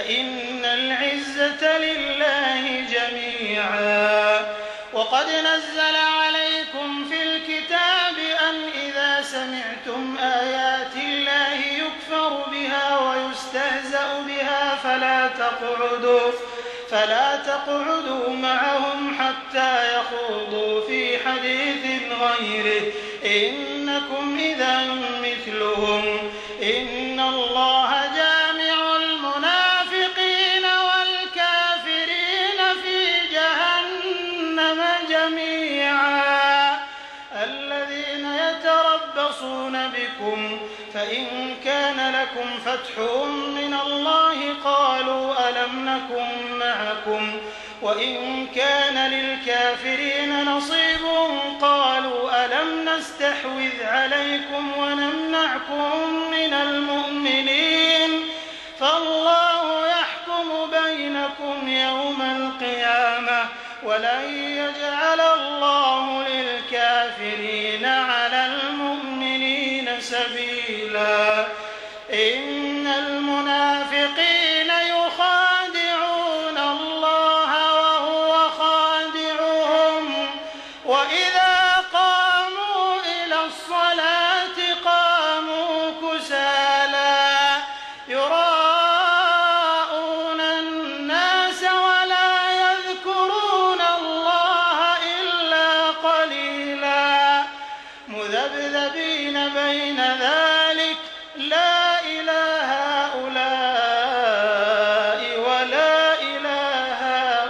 فإن العزة لله جميعا. وقد نزل عليكم في الكتاب أن إذا سمعتم آيات الله يكفر بها ويستهزأ بها فلا تقعدوا فلا تقعدوا معهم حتى يخوضوا في حديث غيره إنكم إذا مثلهم إن الله جامع المنافقين والكافرين في جهنم جميعا. الذين يتربصون بكم فإن كان لكم فتح من الله قالوا ألم نكن معكم وإن كان للكافرين نصيب قالوا ألم نستحوذ عليكم ونمنعكم من المؤمنين فالله يحكم بينكم يوم القيامة ولن يجعل الله للكافرين على المؤمنين سبيلا. إن المنافقين يخادعون الله وهو خادعهم وإذا قاموا إلى الصلاة قاموا كسالى يراءون الناس ولا يذكرون الله إلا قليلا مذبذبين بين ذلك لا إله هؤلاء ولا إله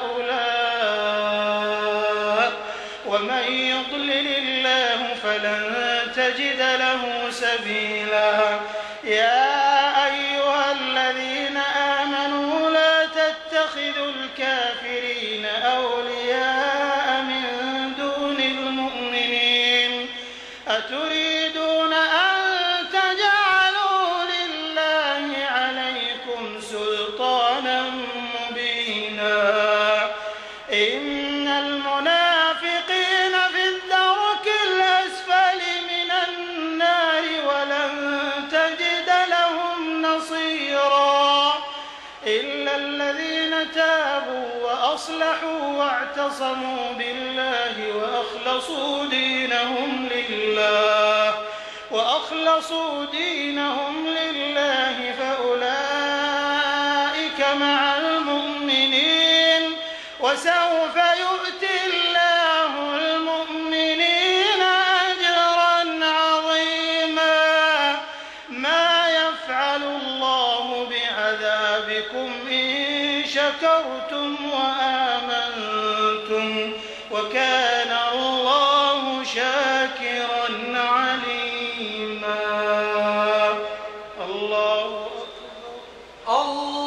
هؤلاء ومن يضلل الله فلن تجد له سبيلا. يا أيها الذين آمنوا لا تتخذوا الكافرين أولياء من دون المؤمنين أتريدون أن تجعلوا لله عليكم سلطانا مبينا. إن المنافقين في الدرك الأسفل من النار ولن تجد لهم نصيرا إلا الذين تابوا وأصلحوا واعتصموا بالله وأخلصوا دينهم لله وأخلصوا دينهم لله فأولئك مع المؤمنين وسوف يؤتي الله المؤمنين أجرا عظيما. ما يفعل الله بعذابكم إن شكرتم وآمنتم وكان الله شاكرا عليما. الله أكبر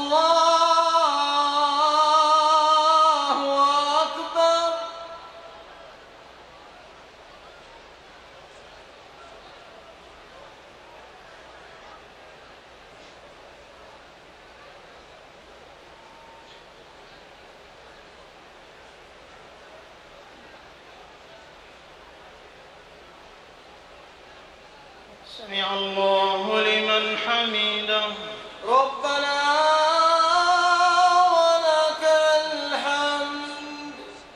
الله أكبر. سمع الله لمن حمده ربنا ولك الحمد.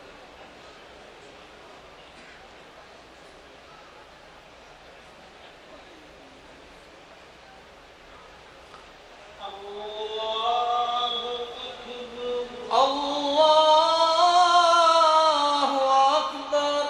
الله أكبر الله أكبر.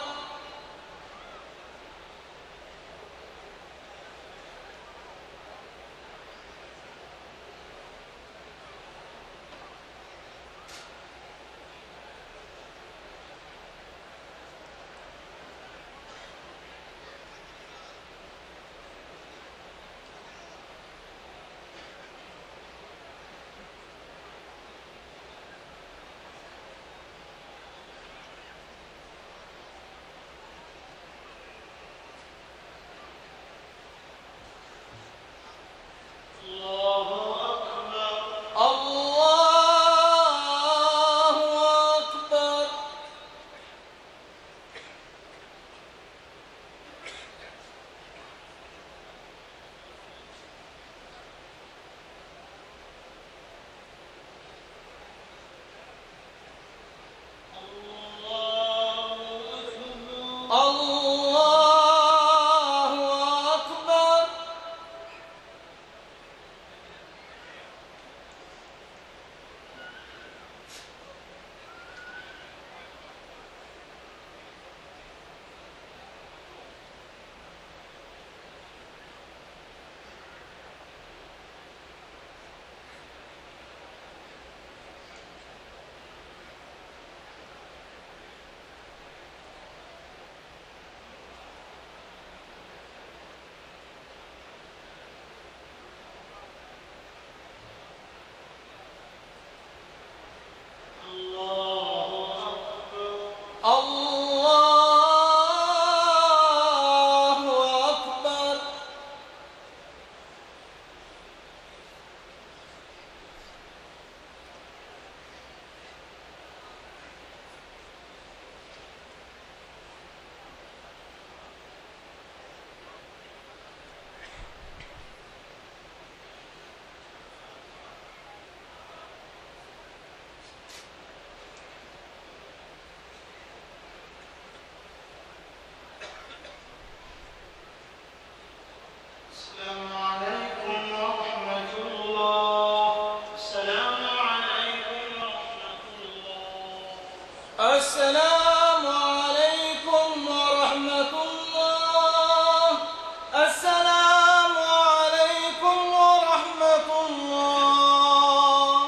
السلام عليكم ورحمة الله. السلام عليكم ورحمة الله.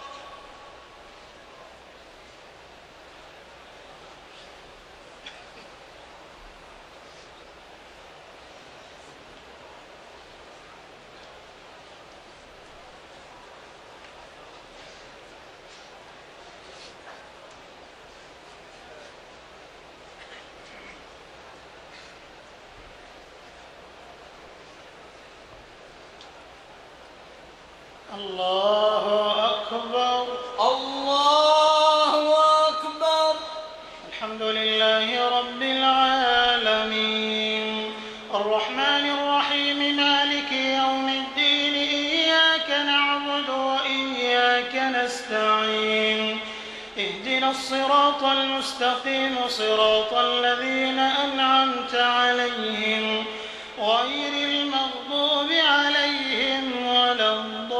الله أكبر. الله أكبر. الحمد لله رب العالمين الرحمن الرحيم مالك يوم الدين إياك نعبد وإياك نستعين اهدنا الصراط المستقيم صراط الذين أنعمت عليهم غير المغضوب عليهم ولا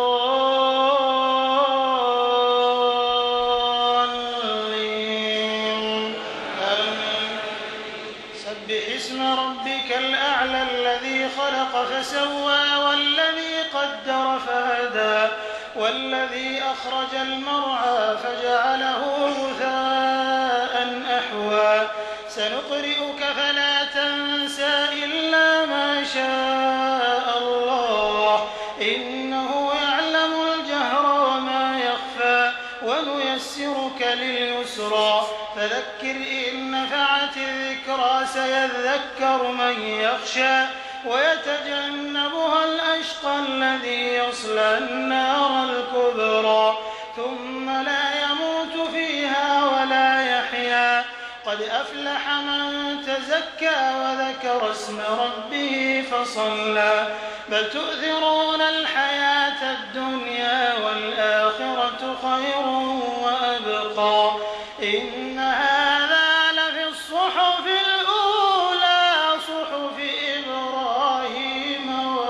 الضالين آمين. سبح اسم ربك الأعلى الذي خلق فسوى والذي قدر فهدى والذي أخرج المرعى فجعله غثاء أحوى سنقرئك فلا تنسى إلا ما شاء الله إنه يعلم الجهر وما يخفى ونيسرك لليسرى فذكر إن نفعت الذكرى سيذكر من يخشى ويتجنبها الأشقى الذي يصلى النار الكبرى ثم لا يموت فيها ولا يحيا قد أفلح من تزكى وذكر اسم ربه فصلى بل تؤثرون الحياة الدنيا والآخرة خير وأبقى إن هذا لفي الصحف الأولى صحف إبراهيم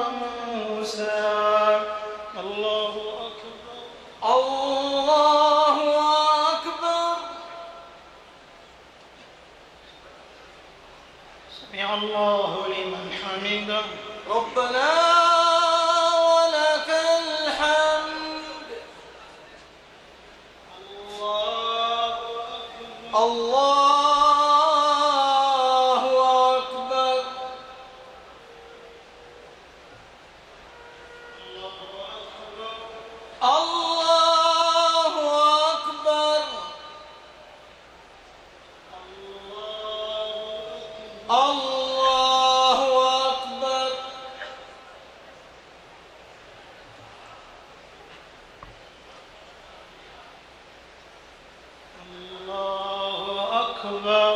وموسى. الله أكبر. الله أكبر. سمع الله لمن حمده. ربنا ولك الحمد. الله أكبر. الله أكبر. الله أكبر. الله أكبر. الله أكبر.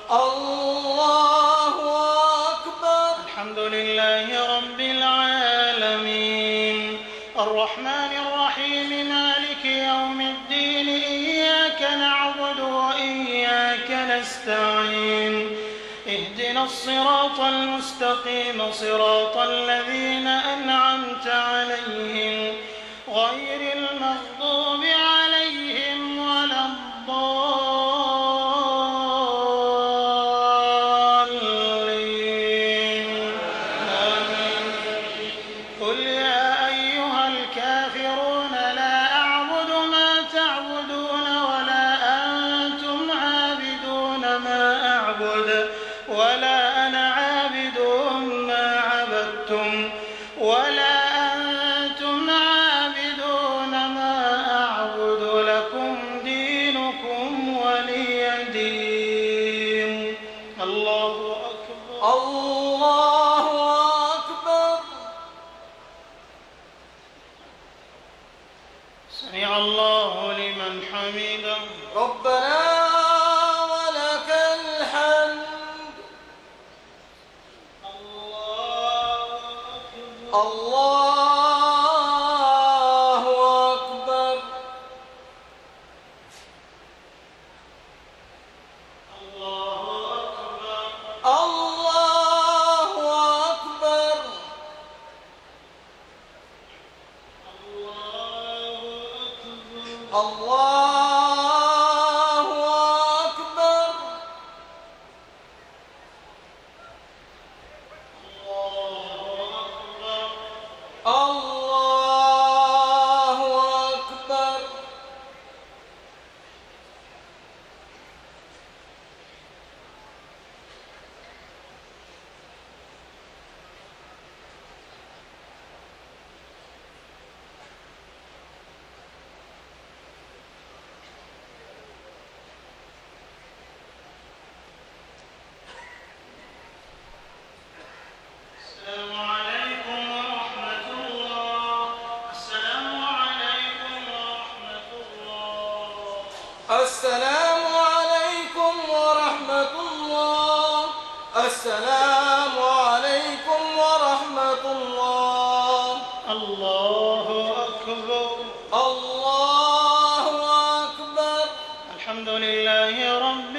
الله أكبر. الحمد لله رب العالمين الرحمن الرحيم مالك يوم الدين إياك نعبد وإياك نستعين اهدنا الصراط المستقيم صراط الذين أنعمت عليهم غير المغضوب عليهم ولا الضالين آمين. قل يا أيها الكافرون لا أعبد ما تعبدون ولا أنتم عابدون ما أعبد ولا أنا عابد ما عبدتم ولا أنتم عابدون ما أعبد لكم دينكم ولي دين. الله أكبر. الله أكبر. سمع الله لمن حمده. ربنا ولك الحمد. الله أكبر. الله أكبر. الله السلام عليكم ورحمة الله. الله أكبر. الله أكبر. الحمد لله رب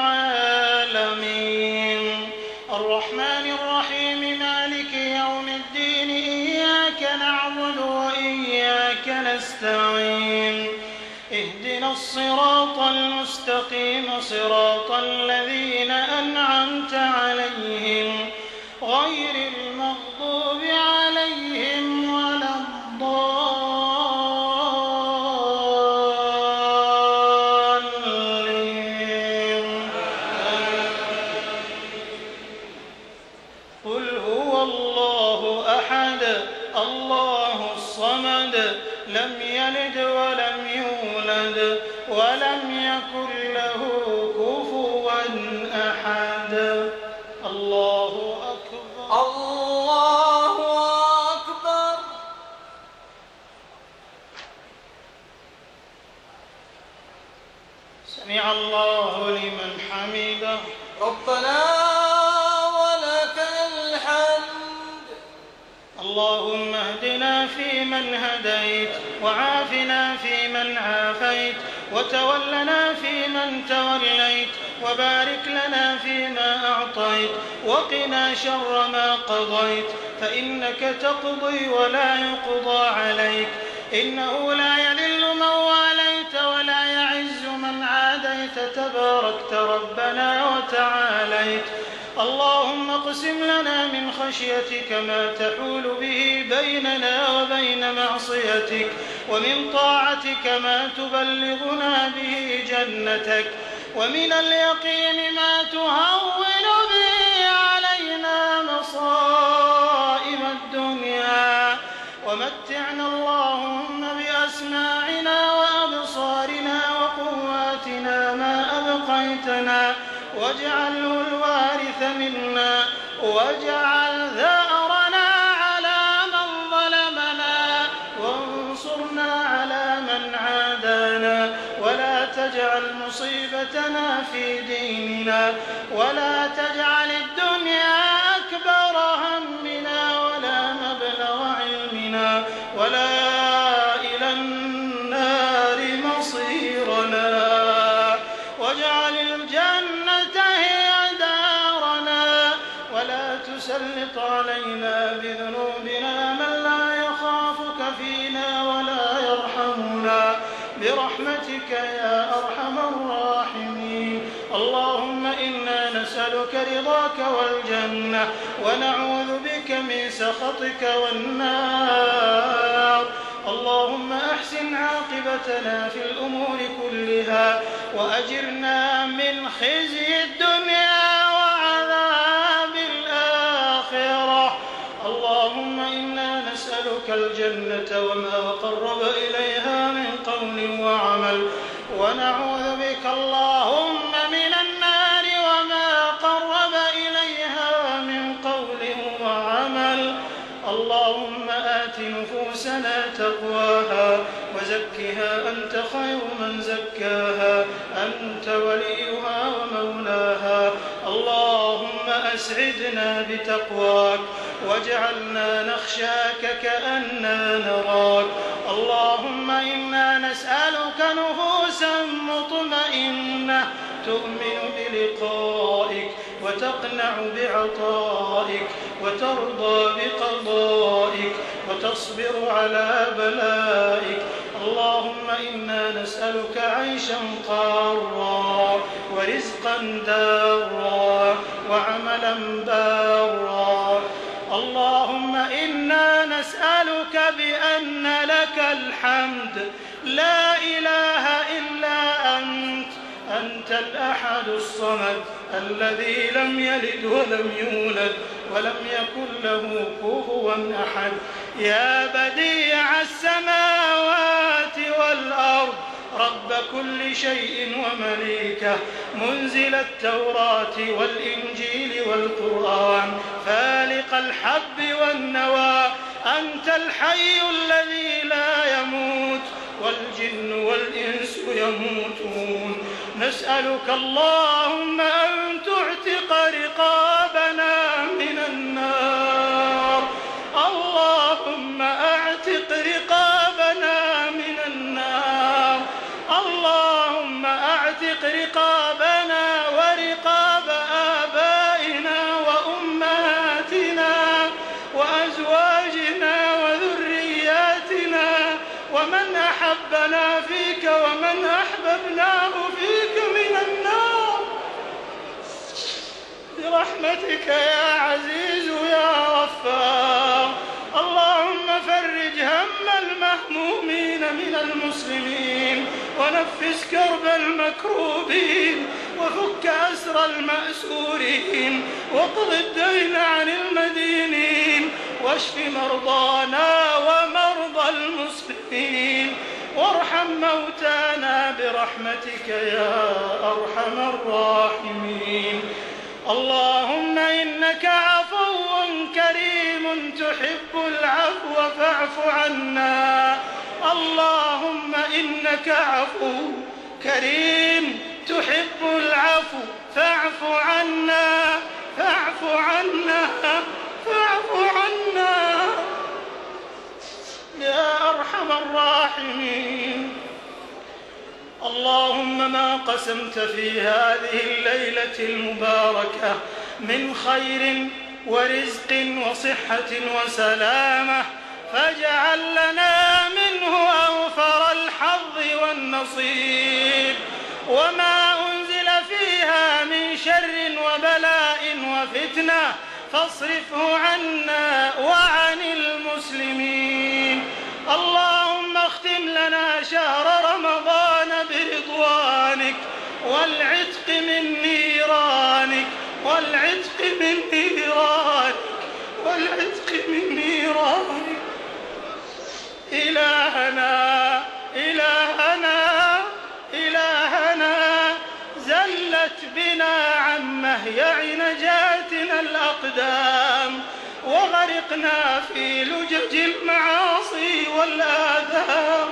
العالمين الرحمن الرحيم مالك يوم الدين إياك نعبد وإياك نستعين اهدنا الصراط المستقيم صراط الذين أنعمت عليهم غير المغضوب عليهم ولا الضالين. قل هو الله أحد الله الصمد لم يلد ولم يولد ولم يكن له كفوا أحد. الله أكبر. الله أكبر. سمع الله لمن حمده. ربنا ولك الحمد. اللهم اهدنا فيمن هديت وعافنا فيمن عافيت وتولنا فيمن توليت وبارك لنا فيما أعطيت وقنا شر ما قضيت فإنك تقضي ولا يقضى عليك إنه لا يذل من واليت ولا يعز من عاديت تباركت ربنا وتعاليت. اللهم اقسم لنا من خشيتك ما تحول به بيننا وبين معصيتك ومن طاعتك ما تبلغنا به جنتك ومن اليقين ما تهون به علينا مصائب الدنيا ومتعنا اللهم بأسماعنا وأبصارنا وقواتنا ما أبقيتنا واجعله الوارث منا واجعل ثأرنا على من ظلمنا وانصرنا على من عادانا ولا تجعل مصيبتنا في ديننا ولا تجعل الدنيا أكبر همنا ولا مبلغ علمنا ولا إلى النار مصيرنا واجعل الجنة هي دارنا ولا تسلط علينا بذنوبنا من لا يخافك فينا ولا يرحمنا برحمتك يا أرحم الراحمين. اللهم إنا نسألك رضاك والجنة ونعوذ بك من سخطك والنار. اللهم أحسن عاقبتنا في الأمور كلها وأجرنا من خزي الدنيا وعذاب الآخرة. اللهم إنا نسألك الجنة وما قرب إليها من قول وعمل ونعوذ بك اللهم من النار وما قرب إليها من قول وعمل. اللهم آت نفوسنا تقواها وزكها أنت خير من زكاها أنت وليها ومولاها. اللهم أسعدنا بتقواك واجعلنا نخشاك كأننا نراك. اللهم إنا نسألك نفوسا مطمئنة تؤمن بلقائك وتقنع بعطائك وترضى بقضائك وتصبر على بلائك. اللهم إنا نسألك عيشا قارا ورزقا دارا وعملا بارا. اللهم إنا نسألك بأن لك الحمد لا إله إلا أنت أنت الأحد الصمد الذي لم يلد ولم يولد ولم يكن له كفوا أحد. يا بديع السماوات والأرض رب كل شيء ومليكه منزل التوراة والإنجيل والقرآن فالق الحب والنوى أنت الحي الذي لا يموت والجن والإنس يموتون. نسألك اللهم أن تعتق رقابنا برحمتك يا عزيز يا غفار. اللهم فرج هم المهمومين من المسلمين ونفس كرب المكروبين وفك أسر المأسورين واقض الدين عن المدينين واشف مرضانا ومرضى المسلمين وارحم موتانا برحمتك يا أرحم الراحمين. اللهم إنك عفو كريم تحب العفو فاعف عنا. اللهم إنك عفو كريم تحب العفو فاعف عنا فاعف عنا فاعف عنا يا أرحم الراحمين. اللهم ما قسمت في هذه الليلة المباركة من خير ورزق وصحة وسلامة فاجعل لنا منه أوفر الحظ والنصيب، وما أنزل فيها من شر وبلاء وفتنة فاصرفه عنا وعن المسلمين. اللهم اختم لنا شهر رمضان برضوانك والعتق من نيرانك والعتق من نيرانك والعتق من نيرانك. إلهنا إلهنا إلهنا زلت بنا عن مهيع نجاتنا الأقدام وغرقنا في لجج المعاصي والآثام،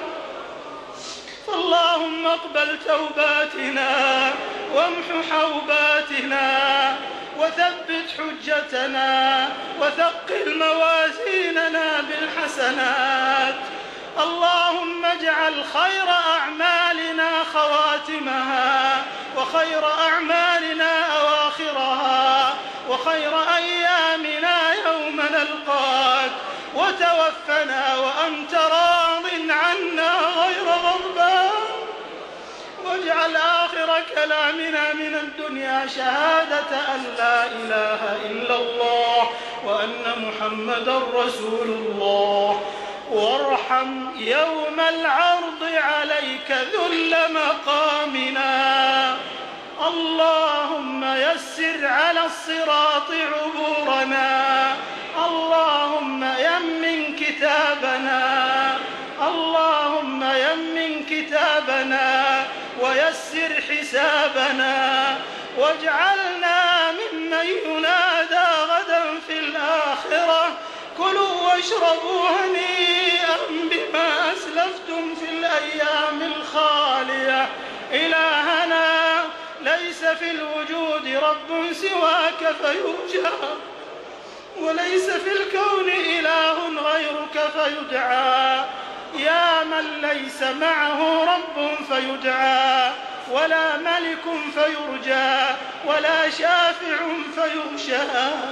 فاللهم اقبل توباتنا وامح حوباتنا وثبت حجتنا وثقل موازيننا بالحسنات. اللهم اجعل خير أعمالنا خواتمها وخير أعمالنا أواخرها وخير أيامنا يوم نلقاك، وتوفنا وأنت راض عنا غير غضبان، واجعل آخر كلامنا من الدنيا شهادة أن لا إله إلا الله وأن محمدا رسول الله. وارحم يوم العرض عليك ذل مقامنا. اللهم يسر على الصراط عبورنا. اللهم يمن كتابنا اللهم يمن كتابنا ويسر حسابنا، واجعلنا ممن ينادى غدا في الآخرة كلوا واشربوا هنيئا بما أسلفتم في الأيام الخالية. إلهنا ليس في الوجود رب سواك فيرجى، وليس في الكون إله غيرك فيدعى. يا من ليس معه رب فيدعى ولا ملك فيرجى ولا شافع فيغشى.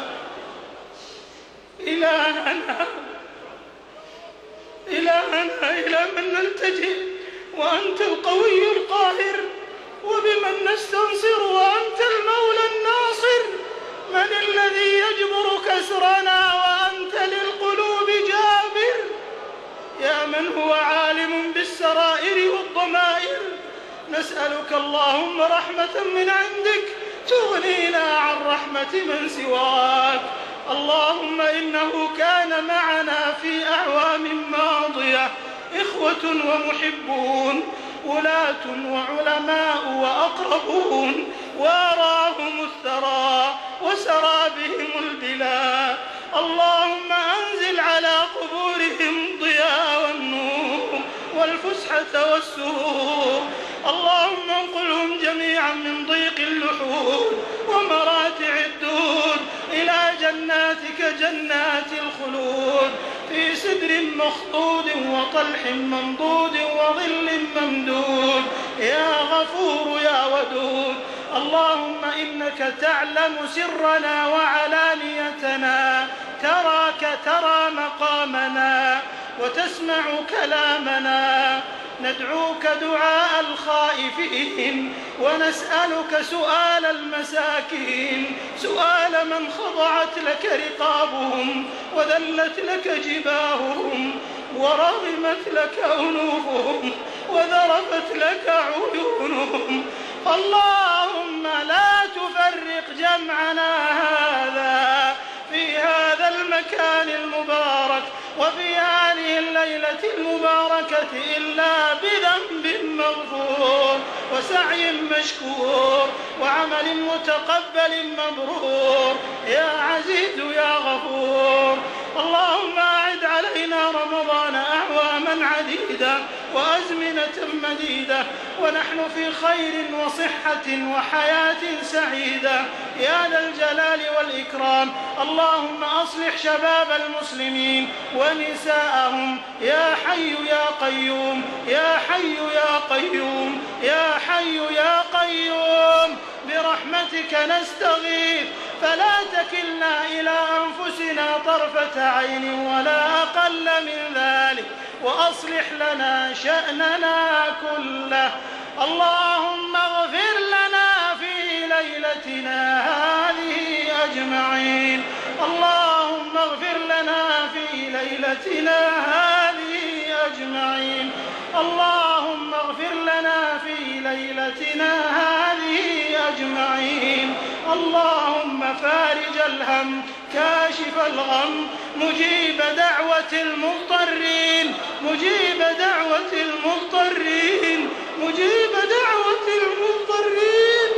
إلهنا إلهنا إلى من نلتجئ وأنت القوي القاهر، وبمن نستنصر وأنت المولى الناصر. من الذي يجبر كسرنا وأنت للقلوب جابر؟ يا من هو عالم بالسرائر والضمائر، نسألك اللهم رحمة من عندك تغنينا عن رحمة من سواك. اللهم إنه كان معنا في أعوام ماضية إخوة ومحبون، ولاة وعلماء وأقربون، وأراهم الثرى وسرى بهم البلاد. اللهم أنزل على قبورهم الضياء والنور والفسحة والسرور. اللهم انقلهم جميعا من ضيق اللحود ومراتع الدود إلى جناتك جنات الخلود، في سدر مخضود وطلح ممدود وظل ممدود. يا غفور يا ودود، اللهم إنك تعلم سرنا وعلانيتنا، تراك ترى مقامنا وتسمع كلامنا. ندعوك دعاء الخائفين، ونسألك سؤال المساكين، سؤال من خضعت لك رقابهم وذلت لك جباههم ورغمت لك أنوفهم وذرفت لك عيونهم. اللهم لا تفرق جمعنا هذا في هذا المكان المبارك وفي هذه الليلة المباركة إلا بذنب مغفور وسعي مشكور وعمل متقبل مبرور يا عزيز يا غفور. اللهم أعد علينا رمضان أعواما عديدة وأزمنة مديدة ونحن في خير وصحة وحياة سعيدة يا ذا الجلال والإكرام. اللهم أصلح شباب المسلمين ونساءهم يا حي يا قيوم يا حي يا قيوم يا حي يا قيوم، برحمتك نستغيث فلا تكلنا إلى أنفسنا طرفة عين ولا أقل من ذلك، وأصلح لنا شأننا كله. اللهم اغفر لنا في ليلتنا هذه أجمعين. اللهم اغفر لنا في ليلتنا هذه أجمعين. اللهم اغفر لنا في ليلتنا هذه أجمعين. اللهم فارج الهم كاشف الغم مجيب دعوة المضطرين مجيب دعوة المضطرين مجيب دعوة المضطرين.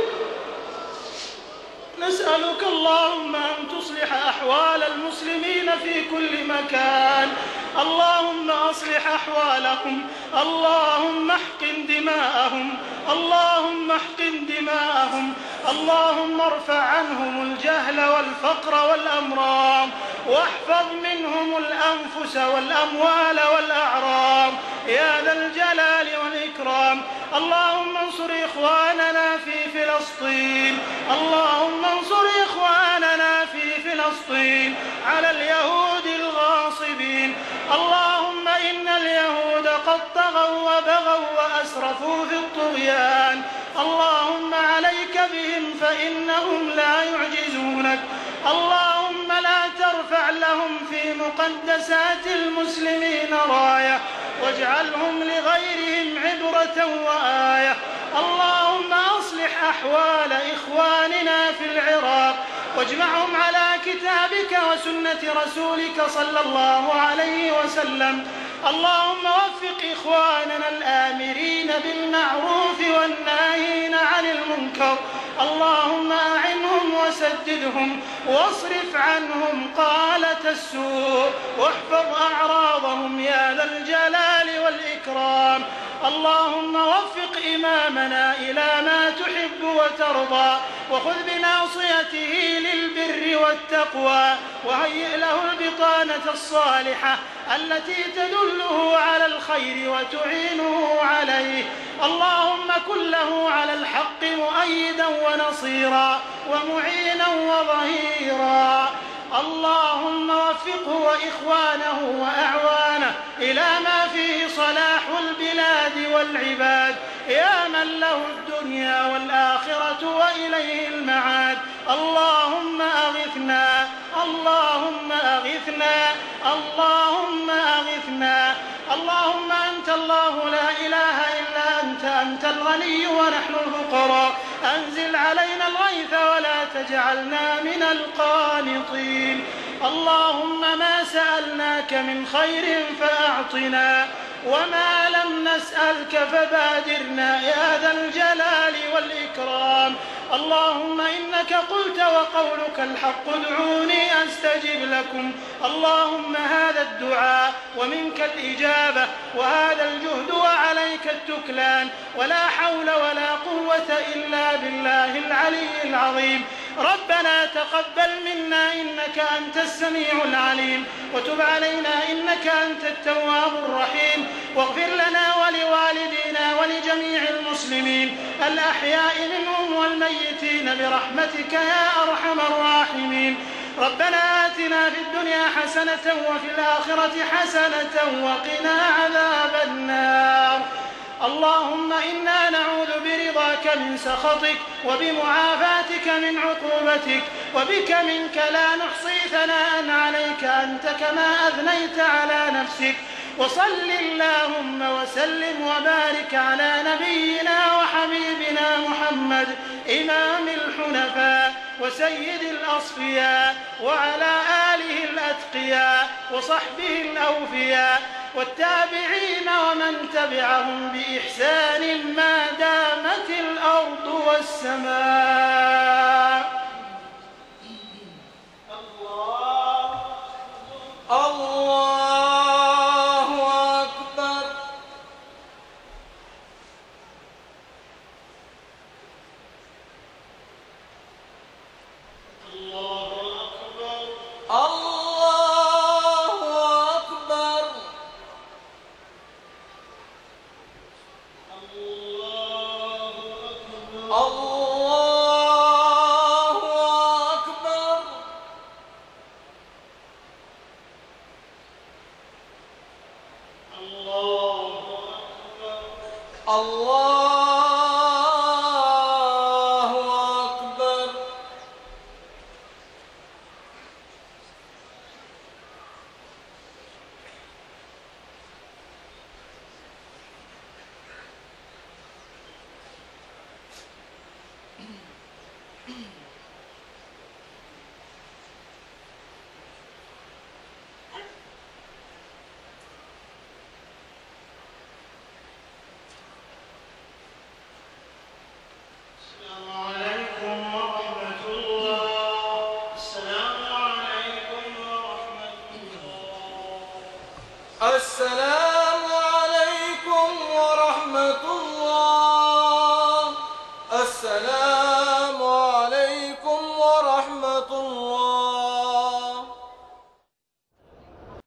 نسألك اللهم أن تصلح أحوال المسلمين في كل مكان. اللهم أصلح أحوالهم. اللهم احقن دماءهم. اللهم احقن دماءهم. اللهم ارفع عنهم الجهل والفقر والأمراض واحفظ منهم الأنفس والأموال والأعراض يا ذا الجلال والإكرام. اللهم انصر إخواننا في فلسطين. اللهم انصر إخواننا في فلسطين على اليهود الغاصبين. اللهم إن اليهود قد طغوا وبغوا وأسرفوا في الطغيان. اللهم عليك بهم فإنهم لا يعجزونك. اللهم لا ترفع لهم في مقدسات المسلمين راية واجعلهم لغيرهم عبرة وآية. اللهم أصلح أحوال إخواننا في العراق واجمعهم على كتابك وسنة رسولك صلى الله عليه وسلم. اللهم وفق إخواننا الآمرين بالمعروف والناهين عن المنكر. اللهم أعنهم وسددهم واصرف عنهم قالة السوء واحفظ أعراضهم يا ذا الجلال والإكرام. اللهم وفق إمامنا إلى ما تحب وترضى وخذ بناصيته للبر والتقوى وهيئ له البطانة الصالحة التي تدله على الخير وتعينه عليه. اللهم كن له على الحق مؤيدا ونصيرا ومعينا وظهيرا. اللهم وفقه وإخوانه وأعوانه إلى ما فيه صلاح البلاد والعباد يا من له الدنيا والآخرة وإليه المعاد. اللهم أغثنا. اللهم أغثنا. اللهم أغثنا. اللهم أنت الله لا إله إلا أنت. أنت الغني ونحن الفقراء. أنزل علينا الغيث ولا تجعلنا من القانطين. اللهم ما سألناك من خير فأعطنا وما لم نسألك فبادرنا يا ذا الجلال والإكرام. اللهم إنك قلت وقولك الحق ادعوني أستجب لكم. اللهم هذا الدعاء ومنك الإجابة وهذا الجهد وعليك التكلان ولا حول ولا قوة إلا بالله العلي العظيم. ربنا تقبل منا إنك أنت السميع العليم وتب علينا إنك أنت التواب الرحيم واغفر لنا ولوالدينا ولجميع المسلمين الأحياء منهم والميتين برحمتك يا أرحم الراحمين. ربنا آتنا في الدنيا حسنة وفي الآخرة حسنة وقنا عذاب النار. اللهم إنا نعوذ برضاك من سخطك وبمعافاتك من عقوبتك وبك منك لا نحصي ثناء عليك أنت كما أثنيت على نفسك. وصل اللهم وسلم وبارك على نبينا وحبيبنا محمد إمام الحنفاء وسيد الأصفياء وعلى آله الأتقياء وصحبه الأوفياء والتابعين ومن تبعهم بإحسان ما دامت الأرض والسماء. الله الله أكبر. الله أكبر. الله أكبر. الله أكبر. الله أكبر. السلام عليكم ورحمة الله. السلام عليكم ورحمة الله. السلام